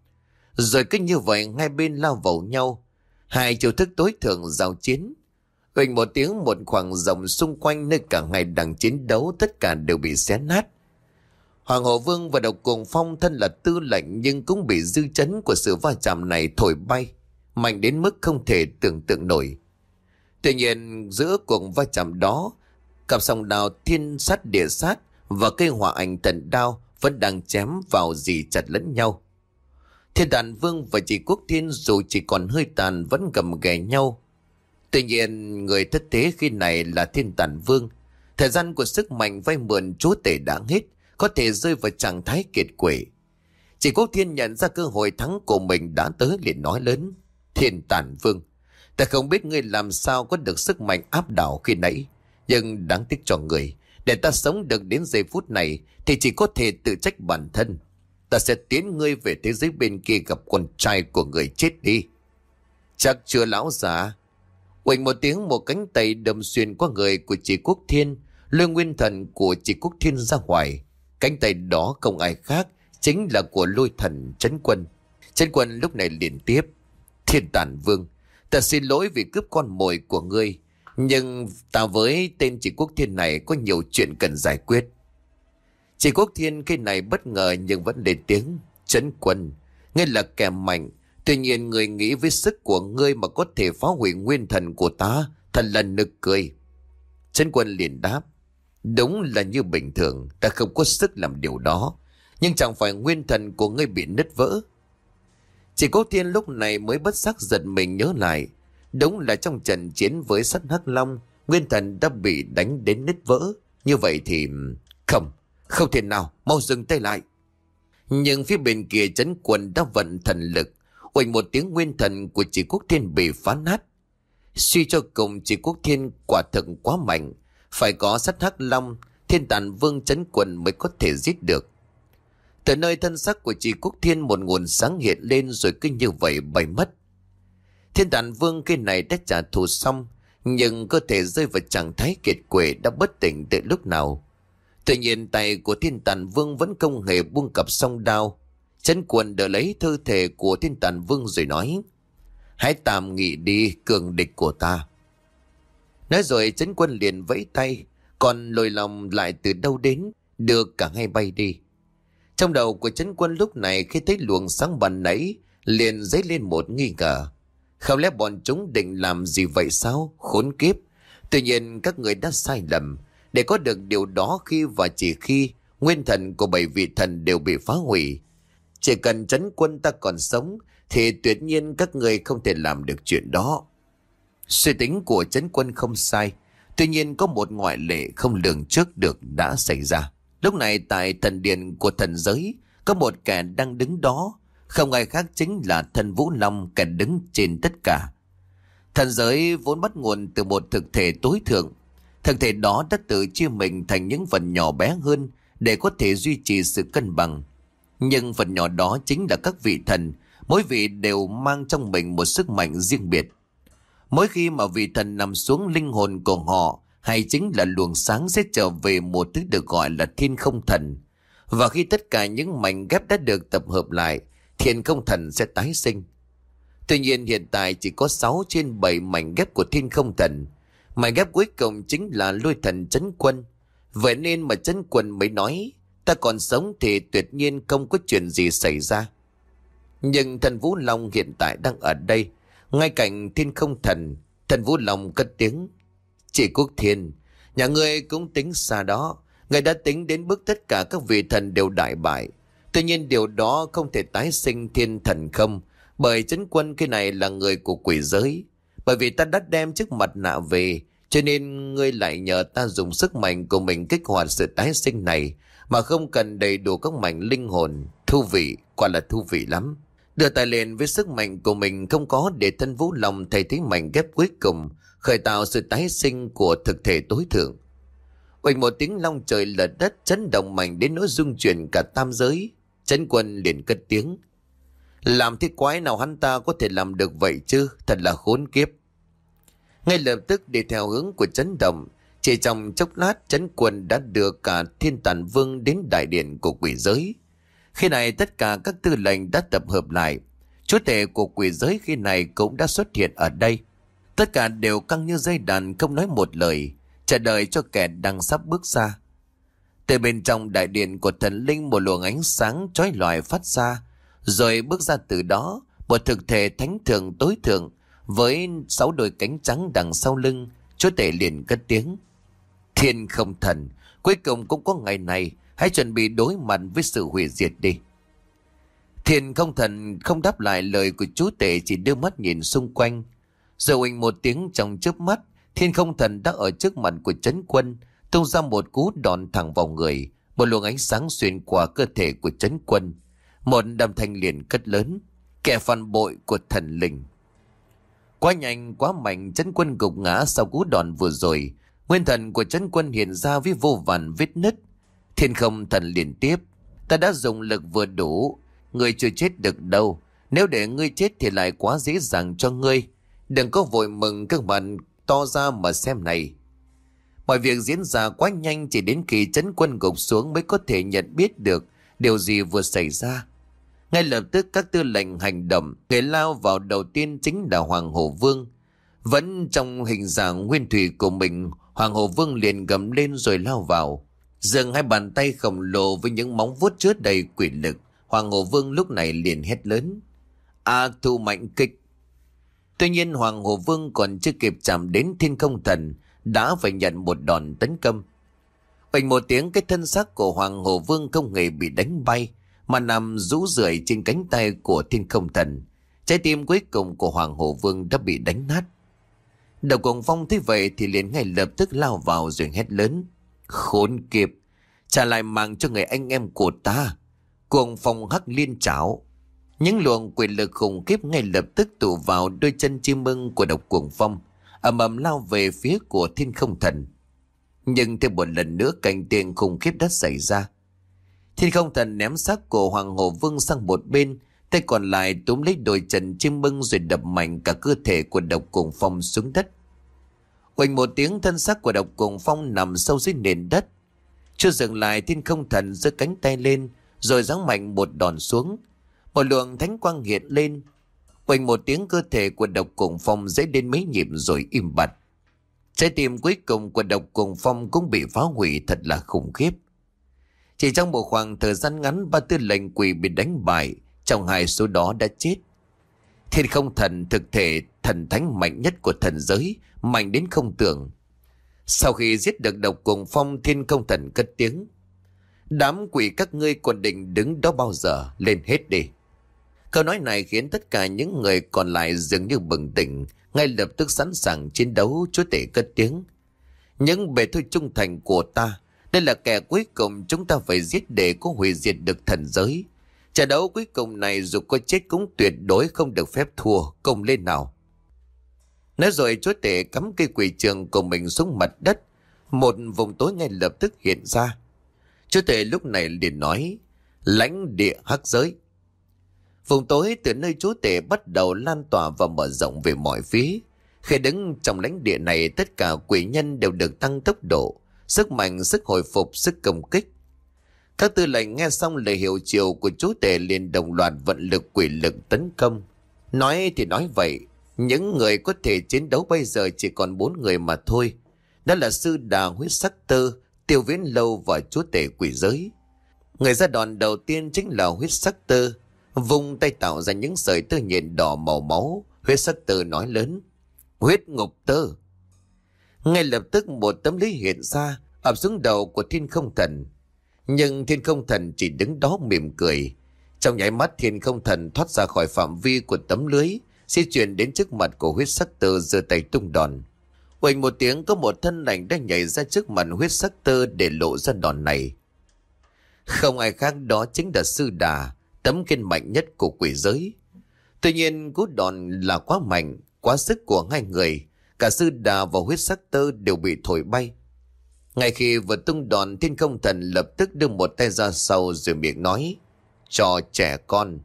Rồi cứ như vậy hai bên lao vào nhau, hai chiêu thức tối thượng giao chiến. Huỳnh một tiếng, một khoảng rộng xung quanh nơi cả hai đang chiến đấu tất cả đều bị xé nát. Hoàng Hổ Vương và Độc Cuồng Phong thân là tư lệnh nhưng cũng bị dư chấn của sự va chạm này thổi bay, mạnh đến mức không thể tưởng tượng nổi. Tuy nhiên giữa cuộc va chạm đó, cặp song đao thiên sát địa sát và cây hỏa ảnh thần đao vẫn đang chém vào dì chặt lẫn nhau. Thiên Tàn Vương và chỉ Quốc Thiên dù chỉ còn hơi tàn vẫn gầm ghè nhau. Tuy nhiên người thất thế khi này là Thiên Tàn Vương. Thời gian của sức mạnh vay mượn chúa tể đã hết, có thể rơi vào trạng thái kiệt quệ. Chỉ Quốc Thiên nhận ra cơ hội thắng của mình đã tới, liền nói lớn: Thiên Tàn Vương, ta không biết ngươi làm sao có được sức mạnh áp đảo khi nãy, nhưng đáng tiếc cho người, để ta sống được đến giây phút này thì chỉ có thể tự trách bản thân. Ta sẽ tiến ngươi về thế giới bên kia gặp con trai của người chết đi. Chắc chưa lão già? Quỳnh một tiếng, một cánh tay đâm xuyên qua người của chỉ Quốc Thiên, lôi nguyên thần của chỉ Quốc Thiên ra ngoài. Cánh tay đó không ai khác, chính là của lôi thần Trấn Quân. Trấn Quân lúc này liền tiếp: Thiên Tàn Vương, ta xin lỗi vì cướp con mồi của ngươi, nhưng ta với tên chỉ Quốc Thiên này có nhiều chuyện cần giải quyết. Chỉ Quốc Thiên cái này bất ngờ nhưng vẫn lên tiếng: Trấn Quân, ngươi là kẻ mạnh, tuy nhiên ngươi nghĩ với sức của ngươi mà có thể phá hủy nguyên thần của ta, thật là nực cười. Trấn Quân liền đáp: đúng là như bình thường, ta không có sức làm điều đó, nhưng chẳng phải nguyên thần của ngươi bị nứt vỡ. Chỉ Quốc Thiên lúc này mới bất giác giật mình nhớ lại, đúng là trong trận chiến với sắt Hắc Long, nguyên thần đã bị đánh đến nứt vỡ. Như vậy thì... Không, không thể nào, mau dừng tay lại. Nhưng phía bên kia Trấn Quân đã vận thần lực, oanh một tiếng, nguyên thần của chỉ Quốc Thiên bị phá nát. Suy cho cùng chỉ Quốc Thiên quả thực quá mạnh, phải có sắt Hắc Long, Thiên Tàn Vương Trấn Quân mới có thể giết được. Từ nơi thân xác của chỉ Quốc Thiên một nguồn sáng hiện lên rồi cứ như vậy bay mất. Thiên Tàn Vương cái này đã trả thù xong, nhưng cơ thể rơi vào trạng thái kiệt quệ, đã bất tỉnh từ lúc nào. Tuy nhiên tay của Thiên Tàn Vương vẫn không hề buông cặp song đao. Trấn Quân đỡ lấy cơ thể của Thiên Tàn Vương rồi nói: hãy tạm nghỉ đi, cường địch của ta. Nói rồi Trấn Quân liền vẫy tay, còn lôi lòng lại từ đâu đến, đưa cả hai bay đi. Trong đầu của Trấn Quân lúc này khi thấy luồng sáng ban nãy, liền dấy lên một nghi ngờ. Không lẽ bọn chúng định làm gì vậy sao? Khốn kiếp! Tuy nhiên các người đã sai lầm. Để có được điều đó, khi và chỉ khi nguyên thần của bảy vị thần đều bị phá hủy, chỉ cần Trấn Quân ta còn sống thì tuyệt nhiên các người không thể làm được chuyện đó. Suy tính của Trấn Quân không sai, tuy nhiên có một ngoại lệ không lường trước được đã xảy ra. Lúc này tại thần điện của thần giới, có một kẻ đang đứng đó, không ai khác chính là thần Vũ Long, kẻ đứng trên tất cả. Thần giới vốn bắt nguồn từ một thực thể tối thượng. Thực thể đó đã tự chia mình thành những phần nhỏ bé hơn để có thể duy trì sự cân bằng. Nhưng phần nhỏ đó chính là các vị thần, mỗi vị đều mang trong mình một sức mạnh riêng biệt. Mỗi khi mà vị thần nằm xuống, linh hồn của họ hay chính là luồng sáng sẽ trở về một thứ được gọi là thiên không thần. Và khi tất cả những mảnh ghép đã được tập hợp lại, thiên không thần sẽ tái sinh. Tuy nhiên hiện tại chỉ có sáu trên bảy mảnh ghép của thiên không thần. Mảnh ghép cuối cùng chính là lôi thần Trấn Quân. Vậy nên mà Trấn Quân mới nói, ta còn sống thì tuyệt nhiên không có chuyện gì xảy ra. Nhưng thần Vũ Long hiện tại đang ở đây, ngay cạnh thiên không thần. Thần Vũ Long cất tiếng: Chị Quốc Thiên, nhà ngươi cũng tính xa đó. Ngài đã tính đến bước tất cả các vị thần đều đại bại. Tuy nhiên điều đó không thể tái sinh thiên thần không, bởi Trấn Quân cái này là người của quỷ giới. Bởi vì ta đã đem chiếc mặt nạ về, cho nên ngươi lại nhờ ta dùng sức mạnh của mình kích hoạt sự tái sinh này, mà không cần đầy đủ các mảnh linh hồn. Thú vị, quả là thú vị lắm. Đưa tay lên với sức mạnh của mình không có, để thân Vũ Long thay thế mảnh ghép cuối cùng, khởi tạo sự tái sinh của thực thể tối thượng. Oanh một tiếng long trời lở đất, chấn động mạnh đến nỗi rung chuyển cả tam giới. Trấn Quân liền cất tiếng: Làm thế quái nào hắn ta có thể làm được vậy chứ, thật là khốn kiếp. Ngay lập tức đi theo hướng của chấn động, chỉ trong chốc lát Trấn Quân đã đưa cả Thiên Tàn Vương đến đại điện của quỷ giới. Khi này tất cả các tư lệnh đã tập hợp lại. Chúa tể của quỷ giới khi này cũng đã xuất hiện ở đây. Tất cả đều căng như dây đàn, không nói một lời, chờ đợi cho kẻ đang sắp bước ra. Từ bên trong đại điện của thần linh một luồng ánh sáng chói lọi phát ra, rồi bước ra từ đó một thực thể thánh thượng tối thượng với sáu đôi cánh trắng đằng sau lưng. Chúa tể liền cất tiếng: Thiên không thần, cuối cùng cũng có ngày này, hãy chuẩn bị đối mặt với sự hủy diệt đi. Thiên không thần không đáp lại lời của chúa tể, chỉ đưa mắt nhìn xung quanh. Rồi oanh một tiếng, trong chớp mắt, thiên không thần đã ở trước mặt của Trấn Quân, tung ra một cú đòn thẳng vào người. Một luồng ánh sáng xuyên qua cơ thể của Trấn Quân. Một âm thanh liền cất lớn: Kẻ phản bội của thần linh. Quá nhanh quá mạnh, Trấn Quân gục ngã sau cú đòn vừa rồi. Nguyên thần của Trấn Quân hiện ra với vô vàn vết nứt. Thiên không thần liền tiếp: Ta đã dùng lực vừa đủ, ngươi chưa chết được đâu. Nếu để ngươi chết thì lại quá dễ dàng cho ngươi. Đừng có vội mừng các bạn to ra mà xem này. Mọi việc diễn ra quá nhanh, chỉ đến khi Trấn Quân gục xuống mới có thể nhận biết được điều gì vừa xảy ra. Ngay lập tức các tư lệnh hành động, người lao vào đầu tiên chính là Hoàng Hổ Vương. Vẫn trong hình dạng nguyên thủy của mình, Hoàng Hổ Vương liền gầm lên rồi lao vào. Dường hai bàn tay khổng lồ với những móng vuốt chứa đầy quỷ lực. Hoàng Hổ Vương lúc này liền hét lớn: A thu mạnh kích. Tuy nhiên Hoàng Hổ Vương còn chưa kịp chạm đến thiên không thần đã phải nhận một đòn tấn công. Oanh một tiếng, cái thân xác của Hoàng Hổ Vương không hề bị đánh bay, mà nằm rũ rượi trên cánh tay của thiên không thần. Trái tim cuối cùng của Hoàng Hổ Vương đã bị đánh nát. Độc Cuồng Phong thấy vậy thì liền ngay lập tức lao vào rồi hét lớn: Khốn kiếp, trả lại mạng cho người anh em của ta. Cuồng Phong hắc liên trảo. Những luồng quyền lực khủng khiếp ngay lập tức tụ vào đôi chân chim ưng của Độc Cuồng Phong, ầm ầm lao về phía của thiên không thần. Nhưng thêm một lần nữa cảnh tượng khủng khiếp đã xảy ra. Thiên không thần ném xác của Hoàng Hổ Vương sang một bên, tay còn lại túm lấy đôi chân chim ưng rồi đập mạnh cả cơ thể của Độc Cuồng Phong xuống đất. Oanh một tiếng, thân xác của Độc Cuồng Phong nằm sâu dưới nền đất. Chưa dừng lại, thiên không thần giơ cánh tay lên rồi giáng mạnh một đòn xuống. Một luồng thánh quang hiện lên. Oanh một tiếng, cơ thể của Độc Cuồng Phong dãy đến mấy nhịp rồi im bặt. Trái tim cuối cùng của Độc Cuồng Phong cũng bị phá hủy thật là khủng khiếp. Chỉ trong một khoảng thời gian ngắn, ba tư lệnh quỷ bị đánh bại, trong hai số đó đã chết. Thiên không thần, thực thể thần thánh mạnh nhất của thần giới, mạnh đến không tưởng. Sau khi giết được Độc Cuồng Phong, thiên không thần cất tiếng: Đám quỷ các ngươi còn định đứng đó bao giờ, lên hết đi. Câu nói này khiến tất cả những người còn lại dường như bừng tỉnh, ngay lập tức sẵn sàng chiến đấu. Chúa tể cất tiếng: Những bề thôi trung thành của ta, đây là kẻ cuối cùng chúng ta phải giết để có hủy diệt được thần giới. Trận đấu cuối cùng này dù có chết cũng tuyệt đối không được phép thua, cùng lên nào. Nói rồi chúa tể cắm cây quỷ trường của mình xuống mặt đất. Một vùng tối ngay lập tức hiện ra. Chúa tể lúc này liền nói: lãnh địa hắc giới. Vùng tối từ nơi chúa tể bắt đầu lan tỏa và mở rộng về mọi phía. Khi đứng trong lãnh địa này, tất cả quỷ nhân đều được tăng tốc độ, sức mạnh, sức hồi phục, sức công kích. Các tư lệnh nghe xong lời hiệu triệu của chúa tể liền đồng loạt vận lực quỷ lực tấn công. Nói thì nói vậy, những người có thể chiến đấu bây giờ chỉ còn bốn người mà thôi. Đó là sư đà, huyết sắc tơ, Tiêu Viễn Lâu và chúa tể quỷ giới. Người ra đòn đầu tiên chính là huyết sắc tơ. Vung tay tạo ra những sợi tơ nhện đỏ màu máu. Huyết sắc tơ nói lớn: huyết ngục tơ. Ngay lập tức một tấm lưới hiện ra, ập xuống đầu của Thiên Không Thần. Nhưng Thiên Không Thần chỉ đứng đó mỉm cười. Trong nháy mắt, Thiên Không Thần thoát ra khỏi phạm vi của tấm lưới, di chuyển đến trước mặt của huyết sắc tơ, giơ tay tung đòn. Uỳnh một tiếng, có một thân ảnh đã nhảy ra trước mặt huyết sắc tơ để lộ ra đòn này. Không ai khác, đó chính là sư đà, tấm khiên mạnh nhất của quỷ giới. Tuy nhiên cú đòn là quá mạnh, quá sức của hai người. Cả sư đà và huyết sắc tơ đều bị thổi bay. Ngay khi vừa tung đòn, Thiên Không Thần lập tức đưa một tay ra sau rồi miệng nói: trò trẻ con.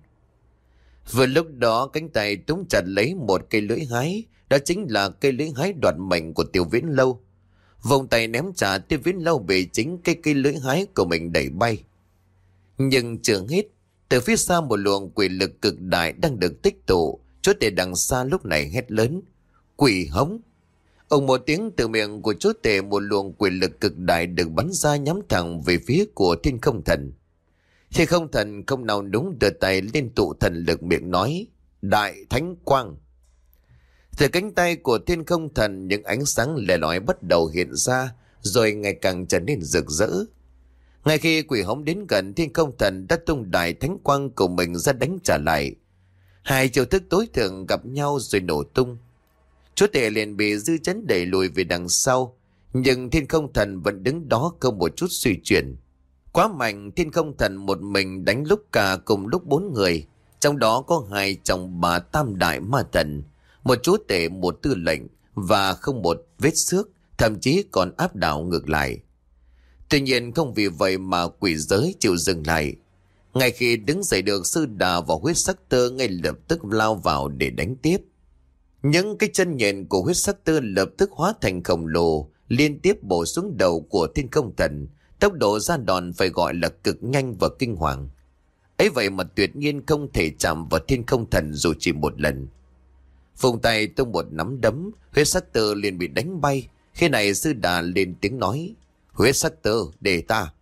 Vừa lúc đó, cánh tay túm chặt lấy một cây lưỡi hái. Đó chính là cây lưỡi hái đoạt mệnh của Tiêu Viễn Lâu. Vòng tay ném trả, Tiêu Viễn Lâu bị chính cây cây lưỡi hái của mình đẩy bay. Nhưng chưa hết, từ phía xa một luồng quỷ lực cực đại đang được tích tụ. Chúa tể đằng xa lúc này hét lớn: quỷ hống. Ông một tiếng, từ miệng của chúa tể một luồng quỷ lực cực đại được bắn ra nhắm thẳng về phía của Thiên Không Thần. Thiên Không Thần không nào đúng, đưa tay lên tụ thần lực, miệng nói: đại thánh quang. Từ cánh tay của Thiên Không Thần, những ánh sáng lẻ lói bắt đầu hiện ra, rồi ngày càng trở nên rực rỡ. Ngay khi quỷ hống đến gần, Thiên Không Thần đã tung đại thánh quang của mình ra đánh trả lại. Hai chiêu thức tối thượng gặp nhau rồi nổ tung. Chúa tể liền bị dư chấn đẩy lùi về đằng sau, nhưng Thiên Không Thần vẫn đứng đó không một chút suy chuyển. Quá mạnh, Thiên Không Thần một mình đánh lúc cả cùng lúc bốn người, trong đó có hai trong bà tam đại ma thần, một chúa tể, một tư lệnh, và không một vết xước, thậm chí còn áp đảo ngược lại. Tuy nhiên không vì vậy mà quỷ giới chịu dừng lại. Ngay khi đứng dậy được, sư đà và huyết sắc tơ ngay lập tức lao vào để đánh tiếp. Những cái chân nhện của huyết sắc tơ lập tức hóa thành khổng lồ, liên tiếp bổ xuống đầu của Thiên Không Thần. Tốc độ ra đòn phải gọi là cực nhanh và kinh hoàng. Ấy vậy mà tuyệt nhiên không thể chạm vào Thiên Không Thần dù chỉ một lần. Vùng tay tung một nắm đấm, huyết sắc tơ liền bị đánh bay. Khi này sư đà lên tiếng nói: huyết sắc tơ, để ta.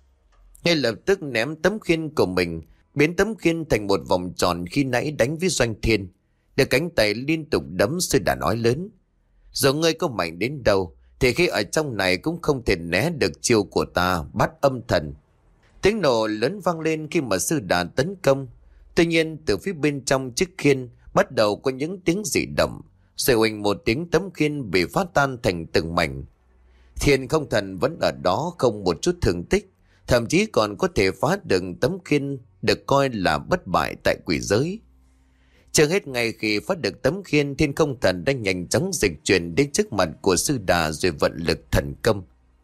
Ngay lập tức ném tấm khiên của mình, biến tấm khiên thành một vòng tròn khi nãy đánh với Doanh Thiên. Được cánh tay liên tục đấm, sư đà nói lớn: dù ngươi có mạnh đến đâu thì khi ở trong này cũng không thể né được chiêu của ta, Bát Âm Thần. Tiếng nổ lớn vang lên khi mà sư đà tấn công. Tuy nhiên từ phía bên trong chiếc khiên bắt đầu có những tiếng dị động, rồi oanh một tiếng, tấm khiên bị phát tan thành từng mảnh. Thiên Không Thần vẫn ở đó không một chút thương tích, thậm chí còn có thể phá được tấm khiên, được coi là bất bại tại quỷ giới. Chưa hết, ngay khi phát được tấm khiên, Thiên Không Thần đã nhanh chóng dịch chuyển đến trước mặt của sư đà rồi vận lực thần công.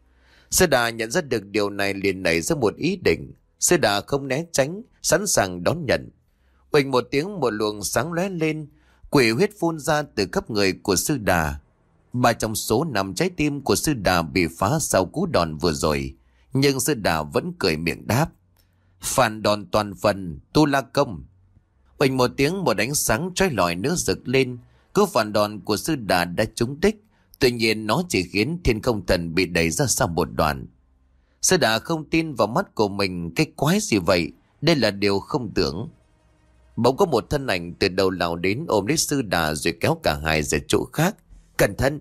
Sư đà nhận ra được điều này liền nảy ra một ý định. Sư đà không né tránh, sẵn sàng đón nhận. Uỳnh một tiếng, một luồng sáng lóe lên, quỷ huyết phun ra từ khắp người của sư đà. Ba trong số năm trái tim của sư đà bị phá sau cú đòn vừa rồi, nhưng sư đà vẫn cười miệng đáp: phản đòn toàn phần, tu la công. Uỳnh một tiếng, một ánh sáng trói lọi nữa rực lên. Cú phản đòn của sư đà đã trúng đích, tuy nhiên nó chỉ khiến Thiên Không Thần bị đẩy ra sau một đoạn. Sư đà không tin vào mắt của mình. Cái quái gì vậy? Đây là điều không tưởng. Bỗng có một thân ảnh từ đầu lao đến, ôm lấy sư đà rồi kéo cả hai ra chỗ khác. Cẩn thận!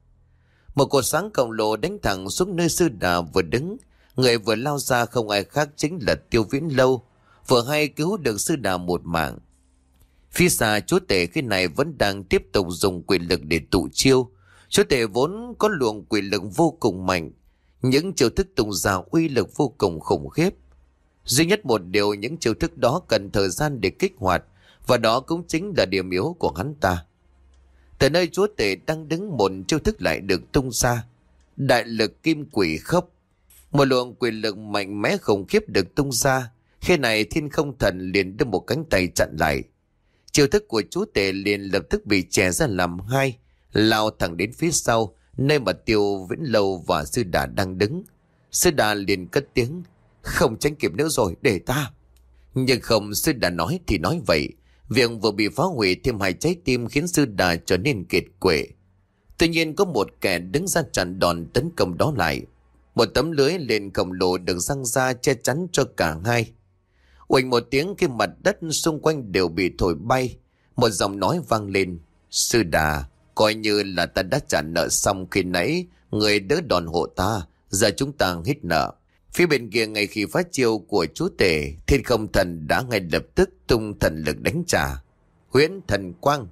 Một cột sáng khổng lồ đánh thẳng xuống nơi sư đà vừa đứng. Người vừa lao ra không ai khác chính là Tiêu Viễn Lâu, vừa hay cứu được sư đà một mạng. Phía xa, chúa tể khi này vẫn đang tiếp tục dùng quyền lực để tụ chiêu. Chúa tể vốn có luồng quyền lực vô cùng mạnh, những chiêu thức tung ra uy lực vô cùng khủng khiếp. Duy nhất một điều, những chiêu thức đó cần thời gian để kích hoạt, và đó cũng chính là điểm yếu của hắn ta. Từ nơi chúa tể đang đứng, một chiêu thức lại được tung ra: đại lực kim quỷ khốc. Một luồng quyền lực mạnh mẽ khủng khiếp được tung ra. Khi này Thiên Không Thần liền đưa một cánh tay chặn lại. Chiêu thức của chú tể liền lập tức bị chẻ ra làm hai, lao thẳng đến phía sau, nơi mà Tiêu Viễn Lâu và Sư Đà đang đứng. Sư Đà liền cất tiếng: "Không tránh kịp nữa rồi, để ta." Nhưng không, Sư Đà nói thì nói vậy, việc vừa bị phá hủy thêm hai trái tim khiến Sư Đà trở nên kiệt quệ. Tuy nhiên có một kẻ đứng ra chặn đòn tấn công đó lại. Một tấm lưới lên khổng lồ được giăng ra che chắn cho cả hai. Uỳnh một tiếng, khi mặt đất xung quanh đều bị thổi bay, một giọng nói vang lên: "Sư Đà, coi như là ta đã trả nợ xong khi nãy người đỡ đòn hộ ta, giờ chúng ta hết nợ." Phía bên kia, ngay khi phát chiêu của chú tể, Thiên Không Thần đã ngay lập tức tung thần lực đánh trả. Huyễn Thần Quang.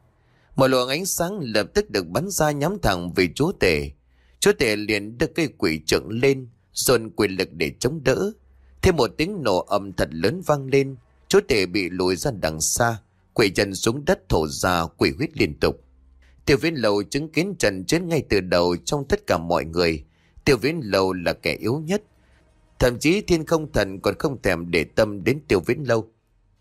Một luồng ánh sáng lập tức được bắn ra nhắm thẳng về chú tể. Chú tể liền đưa cây quỷ trượng lên, dồn quyền lực để chống đỡ. Thêm một tiếng nổ ầm thật lớn vang lên, chú tể bị lùi ra đằng xa, quỷ chân xuống đất thổ ra quỷ huyết liên tục. Tiêu Viễn Lâu chứng kiến trận chiến ngay từ đầu. Trong tất cả mọi người, Tiêu Viễn Lâu là kẻ yếu nhất. Thậm chí Thiên Không Thần còn không thèm để tâm đến Tiêu Viễn Lâu.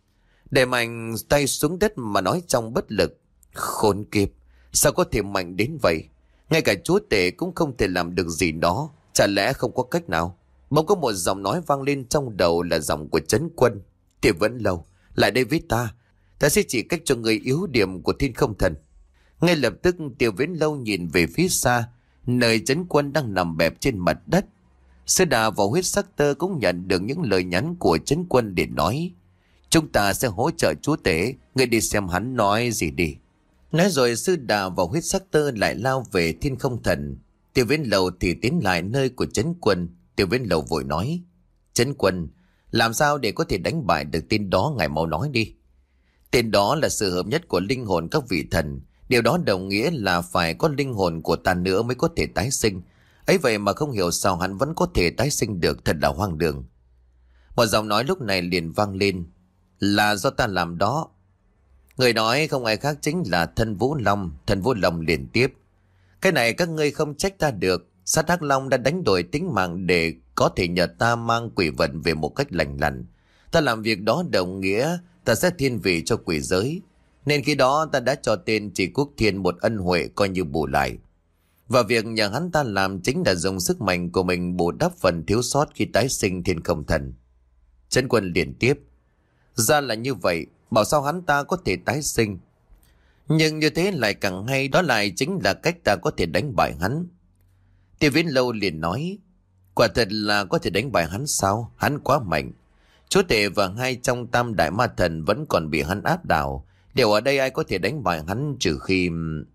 Để mạnh tay xuống đất mà nói trong bất lực: "Khốn kiếp, sao có thể mạnh đến vậy? Ngay cả chúa tể cũng không thể làm được gì đó. Chả lẽ không có cách nào?" Bỗng có một giọng nói vang lên trong đầu, là giọng của Trấn Quân. "Tiêu Viễn Lâu, lại đây với ta. Ta sẽ chỉ cách cho người yếu điểm của Thiên Không Thần." Ngay lập tức Tiêu Viễn Lâu nhìn về phía xa, nơi Trấn Quân đang nằm bẹp trên mặt đất. Sư Đà và Huyết Sắc Tơ cũng nhận được những lời nhắn của Trấn Quân để nói: "Chúng ta sẽ hỗ trợ chúa tể, ngươi đi xem hắn nói gì đi." Nói rồi Sư Đà và Huyết Sắc Tơ lại lao về Thiên Không Thần. Tiêu Viễn Lâu thì tiến lại nơi của Trấn Quân. Tiêu Viễn Lâu vội nói: "Trấn Quân, làm sao để có thể đánh bại được tên đó, ngài mau nói đi." "Tên đó là sự hợp nhất của linh hồn các vị thần. Điều đó đồng nghĩa là phải có linh hồn của ta nữa mới có thể tái sinh. Ấy vậy mà không hiểu sao hắn vẫn có thể tái sinh được, thật là hoang đường." Một giọng nói lúc này liền vang lên: "Là do ta làm đó." Người nói không ai khác chính là Thân Vũ Long. Thân Vũ Long liền tiếp: "Cái này các ngươi không trách ta được. Sát Hắc Long đã đánh đổi tính mạng để có thể nhờ ta mang quỷ vật về một cách lành lặn. Ta làm việc đó đồng nghĩa ta sẽ thiên vị cho quỷ giới. Nên khi đó ta đã cho tên Chỉ Quốc Thiên một ân huệ coi như bù lại. Và việc nhờ hắn ta làm chính là dùng sức mạnh của mình bù đắp phần thiếu sót khi tái sinh Thiên Không Thần." Trấn Quân liền tiếp: "Ra là như vậy, bảo sao hắn ta có thể tái sinh. Nhưng như thế lại càng hay, đó lại chính là cách ta có thể đánh bại hắn." Tiêu Viễn Lâu liền nói: "Quả thật là có thể đánh bại hắn sao? Hắn quá mạnh. Chúa tể và hai trong tam đại ma thần vẫn còn bị hắn áp đảo. Điều ở đây ai có thể đánh bại hắn trừ khi..."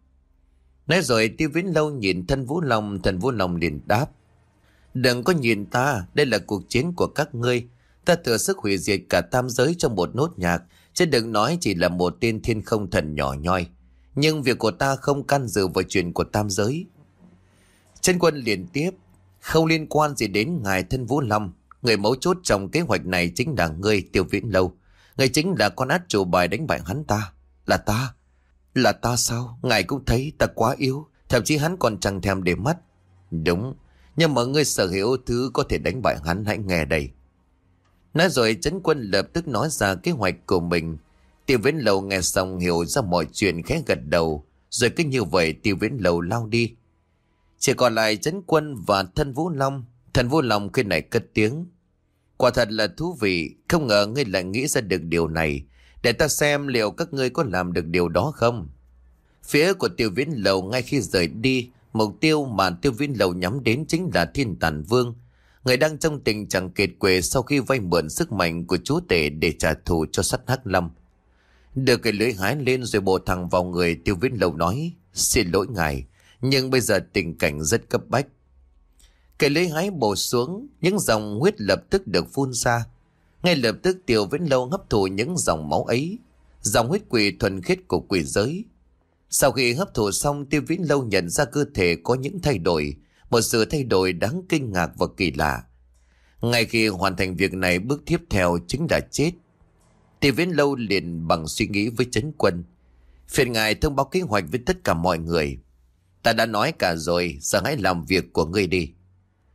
Nói rồi Tiêu Viễn Lâu nhìn Thân Vũ Long. Thân Vũ Long liền đáp: "Đừng có nhìn ta, đây là cuộc chiến của các ngươi. Ta thừa sức hủy diệt cả tam giới trong một nốt nhạc, chứ đừng nói chỉ là một tên Thiên Không Thần nhỏ nhoi. Nhưng việc của ta không can dự vào chuyện của tam giới." Trấn Quân liền tiếp: "Không liên quan gì đến ngài Thân Vũ Long. Người mấu chốt trong kế hoạch này chính là ngươi, Tiêu Viễn Lâu. Người chính là con át chủ bài đánh bại hắn ta. Là ta." "Là ta sao? Ngài cũng thấy ta quá yếu, thậm chí hắn còn chẳng thèm để mắt." "Đúng, nhưng mà ngươi sở hữu thứ có thể đánh bại hắn, hãy nghe đây." Nói rồi Trấn Quân lập tức nói ra kế hoạch của mình. Tiêu Viễn Lâu nghe xong hiểu ra mọi chuyện, khẽ gật đầu. Rồi cứ như vậy Tiêu Viễn Lâu lao đi. Chỉ còn lại Trấn Quân và Thân Vũ Long. Thân Vũ Long khi này cất tiếng: "Quả thật là thú vị, không ngờ ngươi lại nghĩ ra được điều này. Để ta xem liệu các ngươi có làm được điều đó không." Phía của Tiêu Viễn Lâu ngay khi rời đi, mục tiêu mà Tiêu Viễn Lâu nhắm đến chính là Thiên Tản Vương, người đang trong tình trạng kiệt quệ sau khi vay mượn sức mạnh của chúa tể để trả thù cho Sát Hắc Long. Đưa cái lưỡi hái lên rồi bổ thẳng vào người Tiêu Viễn Lâu nói: "Xin lỗi ngài, nhưng bây giờ tình cảnh rất cấp bách." Cái lưỡi hái bổ xuống, những dòng huyết lập tức được phun ra. Ngay lập tức Tiêu Viễn Lâu hấp thụ những dòng máu ấy, dòng huyết quỷ thuần khiết của quỷ giới. Sau khi hấp thụ xong, Tiêu Viễn Lâu nhận ra cơ thể có những thay đổi, một sự thay đổi đáng kinh ngạc và kỳ lạ. Ngay khi hoàn thành việc này, bước tiếp theo chính là chết. Tiêu Viễn Lâu liền bằng suy nghĩ với Trấn Quân: "Phiền ngài thông báo kế hoạch với tất cả mọi người." "Ta đã nói cả rồi, giờ hãy làm việc của ngươi đi."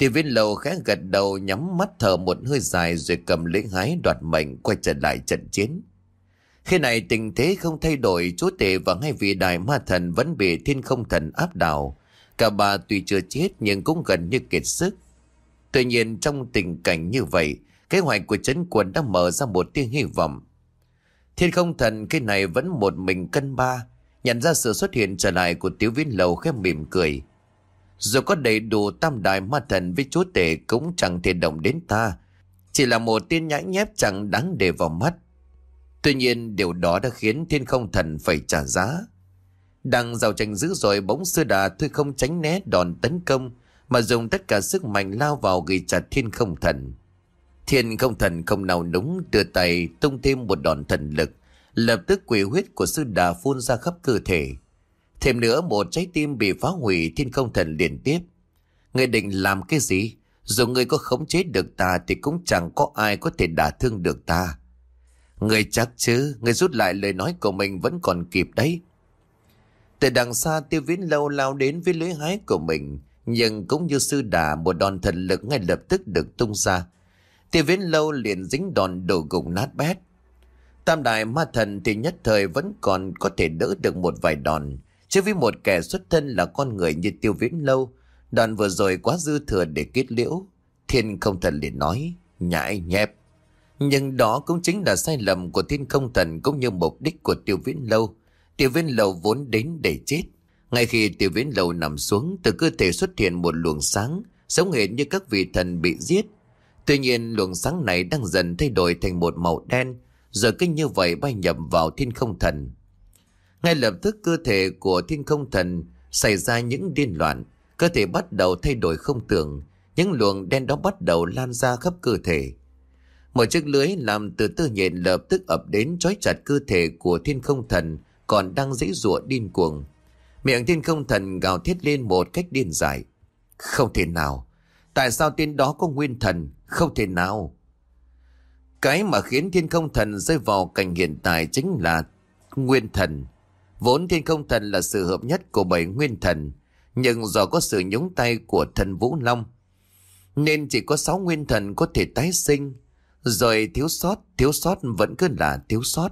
Tiêu Viễn Lâu khẽ gật đầu, nhắm mắt thở một hơi dài rồi cầm lưỡi hái đoạt mệnh quay trở lại trận chiến. Khi này tình thế không thay đổi, chúa tể và ngay vị đại ma thần vẫn bị Thiên Không Thần áp đảo. Cả ba tuy chưa chết nhưng cũng gần như kiệt sức. Tuy nhiên trong tình cảnh như vậy, kế hoạch của trấn quân đã mở ra một tia hy vọng. Thiên Không Thần cái này vẫn một mình cân ba, nhận ra sự xuất hiện trở lại của Tiêu Viễn Lâu khẽ mỉm cười. Dù có đầy đủ tam đại ma thần với chúa tể cũng chẳng thể động đến ta, chỉ là một tên nhãi nhép chẳng đáng để vào mắt. Tuy nhiên điều đó đã khiến Thiên Không Thần phải trả giá. Đang giao tranh dữ dội, bỗng Sư Đà thôi không tránh né đòn tấn công mà dùng tất cả sức mạnh lao vào ghi chặt Thiên Không Thần. Thiên Không Thần không nào núng, đưa tay tung thêm một đòn thần lực, lập tức quỷ huyết của Sư Đà phun ra khắp cơ thể. Thêm nữa một trái tim bị phá hủy. Thiên Không Thần liền tiếp: Ngươi định làm cái gì? Dù ngươi có khống chế được ta thì cũng chẳng có ai có thể đả thương được ta. Ngươi chắc chứ? Ngươi rút lại lời nói của mình vẫn còn kịp đấy. Từ đằng xa Tiêu Viễn Lâu lao đến với lưỡi hái của mình, nhưng cũng như Sư Đà, một đòn thần lực ngay lập tức được tung ra. Tiêu Viễn Lâu liền dính đòn đổ gục nát bét. Tam đại ma thần thì nhất thời vẫn còn có thể đỡ được một vài đòn, chứ với một kẻ xuất thân là con người như Tiêu Viễn Lâu, đòn vừa rồi quá dư thừa để kết liễu. Thiên Không Thần liền nói: Nhãi nhép. Nhưng đó cũng chính là sai lầm của Thiên Không Thần cũng như mục đích của Tiêu Viễn Lâu. Tiêu Viễn Lâu vốn đến để chết. Ngay khi Tiêu Viễn Lâu nằm xuống, từ cơ thể xuất hiện một luồng sáng giống hệt như các vị thần bị giết. Tuy nhiên luồng sáng này đang dần thay đổi thành một màu đen, rồi cứ như vậy bay nhập vào Thiên Không Thần. Ngay lập tức cơ thể của Thiên Không Thần xảy ra những điên loạn, cơ thể bắt đầu thay đổi không tưởng, những luồng đen đó bắt đầu lan ra khắp cơ thể. Một chiếc lưới làm từ tơ nhện lập tức ập đến trói chặt cơ thể của Thiên Không Thần còn đang giãy giụa điên cuồng. Miệng Thiên Không Thần gào thét lên một cách điên dại: Không thể nào! Tại sao tên đó có nguyên thần? Không thể nào! Cái mà khiến Thiên Không Thần rơi vào cảnh hiện tại chính là nguyên thần. Vốn Thiên Không Thần là sự hợp nhất của bảy nguyên thần, nhưng do có sự nhúng tay của thần Vũ Long nên chỉ có sáu nguyên thần có thể tái sinh. Rồi thiếu sót, thiếu sót vẫn cứ là thiếu sót.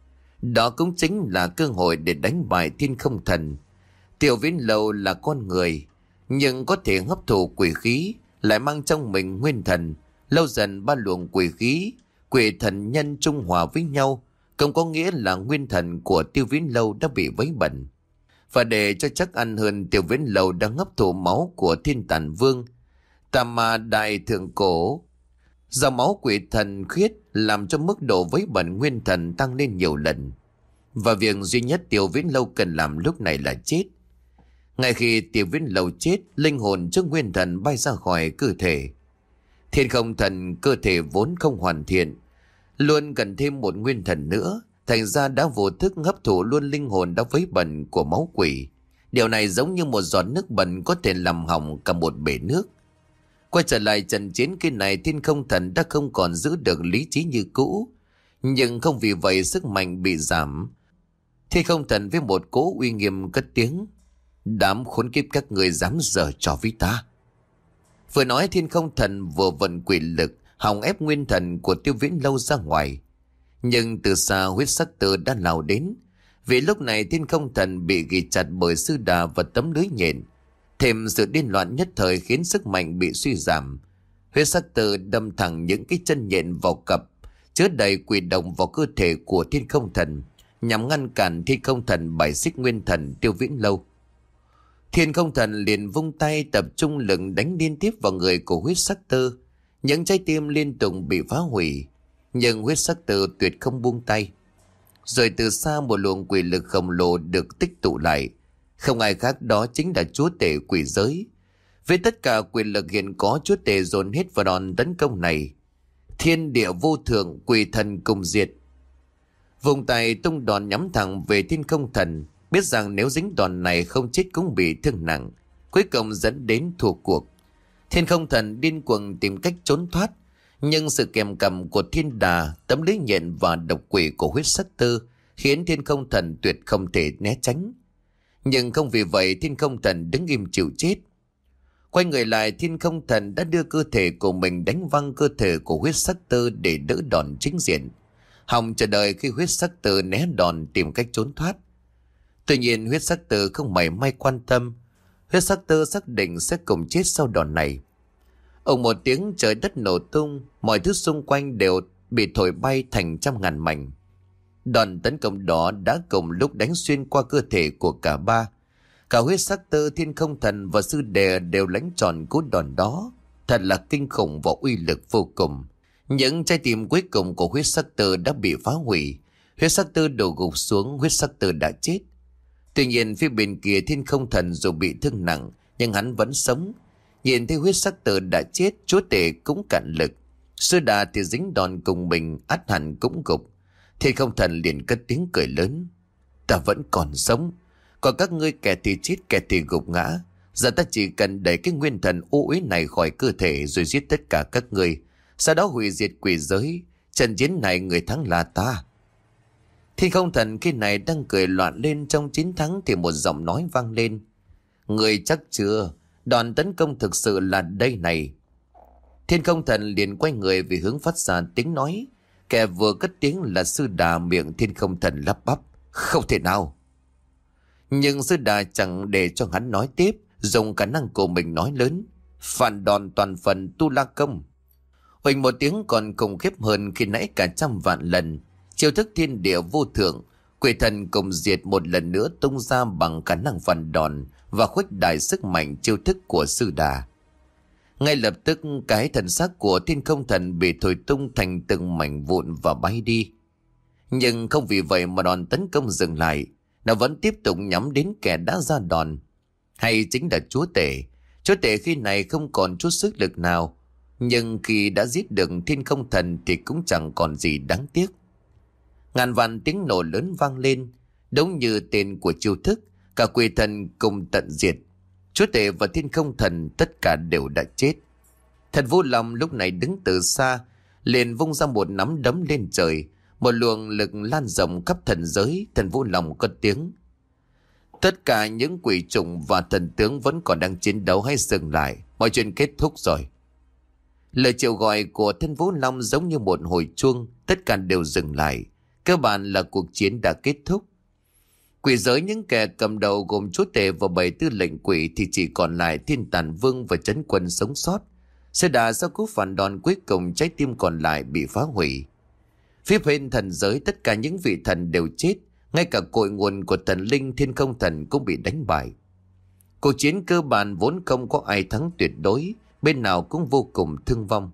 Đó cũng chính là cơ hội để đánh bại Thiên Không Thần. Tiêu Viễn Lâu là con người, nhưng có thể hấp thụ quỷ khí, lại mang trong mình nguyên thần. Lâu dần ba luồng quỷ khí, quỷ thần nhân trung hòa với nhau, không có nghĩa là nguyên thần của Tiêu Viễn Lâu đã bị vấy bẩn. Và để cho chắc ăn hơn, Tiêu Viễn Lâu đang hấp thụ máu của Thiên Tản Vương, Tam Ma Đại Thượng Cổ. Do máu quỷ thần khuyết làm cho mức độ vấy bẩn nguyên thần tăng lên nhiều lần. Và việc duy nhất Tiêu Viễn Lâu cần làm lúc này là chết. Ngay khi Tiêu Viễn Lâu chết, linh hồn trước nguyên thần bay ra khỏi cơ thể. Thiên Không Thần cơ thể vốn không hoàn thiện, luôn cần thêm một nguyên thần nữa, thành ra đã vô thức hấp thụ luôn linh hồn đã vấy bẩn của máu quỷ. Điều này giống như một giọt nước bẩn có thể làm hỏng cả một bể nước. Quay trở lại trận chiến kia này, Thiên Không Thần đã không còn giữ được lý trí như cũ, nhưng không vì vậy sức mạnh bị giảm. Thiên Không Thần với một cỗ uy nghiêm cất tiếng: Đám khốn kiếp các người dám giở trò với ta! Vừa nói Thiên Không Thần vừa vận quỷ lực hòng ép nguyên thần của Tiêu Viễn Lâu ra ngoài. Nhưng từ xa huyết sắc tử đã lao đến. Vì lúc này Thiên Không Thần bị ghi chặt bởi Sư Đà và tấm lưới nhện, thêm sự điên loạn nhất thời khiến sức mạnh bị suy giảm. Huyết sắc tử đâm thẳng những cái chân nhện vào cặp chứa đầy quỷ độc vào cơ thể của Thiên Không Thần, nhằm ngăn cản Thiên Không Thần bài xích nguyên thần Tiêu Viễn Lâu. Thiên Không Thần liền vung tay tập trung lực đánh liên tiếp vào người của huyết sắc tử. Những trái tim liên tục bị phá hủy, nhưng huyết sắc tử tuyệt không buông tay. Rồi từ xa một luồng quỷ lực khổng lồ được tích tụ lại. Không ai khác đó chính là chúa tể quỷ giới. Với tất cả quyền lực hiện có, chúa tể dồn hết vào đòn tấn công này. Thiên địa vô thượng, quỷ thần cùng diệt. Vùng tay tung đòn nhắm thẳng về Thiên Không Thần, biết rằng nếu dính đòn này không chết cũng bị thương nặng, cuối cùng dẫn đến thua cuộc. Thiên Không Thần điên cuồng tìm cách trốn thoát, nhưng sự kèm cầm của thiên đà, tấm lưới nhện và độc quỷ của huyết sắc tư khiến Thiên Không Thần tuyệt không thể né tránh. Nhưng không vì vậy Thiên Không Thần đứng im chịu chết. Quay người lại, Thiên Không Thần đã đưa cơ thể của mình đánh văng cơ thể của huyết sắc tơ để đỡ đòn chính diện. Hòng chờ đợi khi huyết sắc tơ né đòn tìm cách trốn thoát. Tuy nhiên huyết sắc tơ không mảy may quan tâm. Huyết sắc tơ xác định sẽ cùng chết sau đòn này. Ông một tiếng, trời đất nổ tung, mọi thứ xung quanh đều bị thổi bay thành trăm ngàn mảnh. Đòn tấn công đó đã cùng lúc đánh xuyên qua cơ thể của cả ba. Cả huyết sắc tơ, Thiên Không Thần và sư đệ đều lãnh tròn cú đòn đó. Thật là kinh khủng và uy lực vô cùng. Những trái tim cuối cùng của huyết sắc tơ đã bị phá hủy. Huyết sắc tơ đổ gục xuống, huyết sắc tơ đã chết. Tuy nhiên phía bên kia, Thiên Không Thần dù bị thương nặng nhưng hắn vẫn sống. Nhìn thấy huyết sắc tơ đã chết, chúa tể cũng cạn lực. Sư đà thì dính đòn cùng mình, ắt hẳn cũng gục. Thiên Không Thần liền cất tiếng cười lớn. Ta vẫn còn sống. Còn các ngươi kẻ thì chết, kẻ thì gục ngã. Giờ ta chỉ cần đẩy cái nguyên thần u uế này khỏi cơ thể rồi giết tất cả các ngươi. Sau đó hủy diệt quỷ giới. Trận chiến này người thắng là ta. Thiên Không Thần khi này đang cười loạn lên trong chiến thắng thì một giọng nói vang lên. Người chắc chưa? Đòn tấn công thực sự là đây này. Thiên Không Thần liền quay người về hướng phát ra tiếng nói. Kẻ vừa cất tiếng là sư đà, miệng Thiên Không Thần lắp bắp. Không thể nào. Nhưng sư đà chẳng để cho hắn nói tiếp, dùng khả năng của mình nói lớn. Phản đòn toàn phần tu la công. Huỳnh một tiếng còn khủng khiếp hơn khi nãy cả trăm vạn lần. Chiêu thức thiên địa vô thượng, quỷ thần cùng diệt một lần nữa tung ra bằng khả năng phản đòn và khuếch đại sức mạnh chiêu thức của sư đà. Ngay lập tức cái thần xác của Thiên Không Thần bị thổi tung thành từng mảnh vụn và bay đi. Nhưng không vì vậy mà đòn tấn công dừng lại. Nó vẫn tiếp tục nhắm đến kẻ đã ra đòn. Hay chính là chúa tể. Chúa tể khi này không còn chút sức lực nào. Nhưng khi đã giết được Thiên Không Thần thì cũng chẳng còn gì đáng tiếc. Ngàn vạn tiếng nổ lớn vang lên. Đúng như tên của chiêu thức, cả quỷ thần cùng tận diệt. Chúa tể và Thiên Không Thần tất cả đều đã chết. Thần Vũ Long lúc này đứng từ xa, liền vung ra một nắm đấm lên trời. Một luồng lực lan rộng khắp thần giới. Thần Vũ Long cất tiếng. Tất cả những quỷ trùng và thần tướng vẫn còn đang chiến đấu hay dừng lại? Mọi chuyện kết thúc rồi. Lời triệu gọi của Thần Vũ Long giống như một hồi chuông. Tất cả đều dừng lại. Cơ bản là cuộc chiến đã kết thúc. Quỷ giới những kẻ cầm đầu gồm chúa tể và bảy tư lệnh quỷ thì chỉ còn lại Thiên Tàn Vương và Trấn Quân sống sót. Sư đà sau cú phản đòn cuối cùng, trái tim còn lại bị phá hủy. Phía bên thần giới tất cả những vị thần đều chết. Ngay cả cội nguồn của thần linh Thiên Không Thần cũng bị đánh bại. Cuộc chiến cơ bản vốn không có ai thắng tuyệt đối. Bên nào cũng vô cùng thương vong.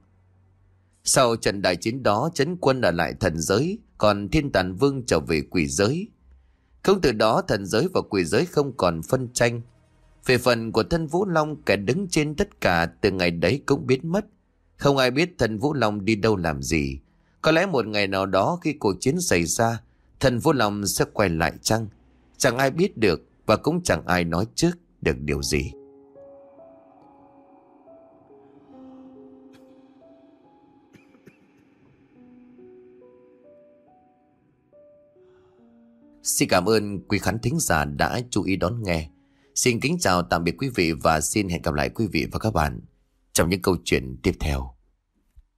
Sau trận đại chiến đó, Trấn Quân ở lại thần giới, còn Thiên Tàn Vương trở về quỷ giới. Không từ đó thần giới và quỷ giới không còn phân tranh. Về phần của Thân Vũ Long, kẻ đứng trên tất cả từ ngày đấy cũng biến mất. Không ai biết Thân Vũ Long đi đâu làm gì. Có lẽ một ngày nào đó khi cuộc chiến xảy ra, Thân Vũ Long sẽ quay lại chăng? Chẳng ai biết được và cũng chẳng ai nói trước được điều gì. Xin cảm ơn quý khán thính giả đã chú ý đón nghe. Xin kính chào tạm biệt quý vị và xin hẹn gặp lại quý vị và các bạn trong những câu chuyện tiếp theo.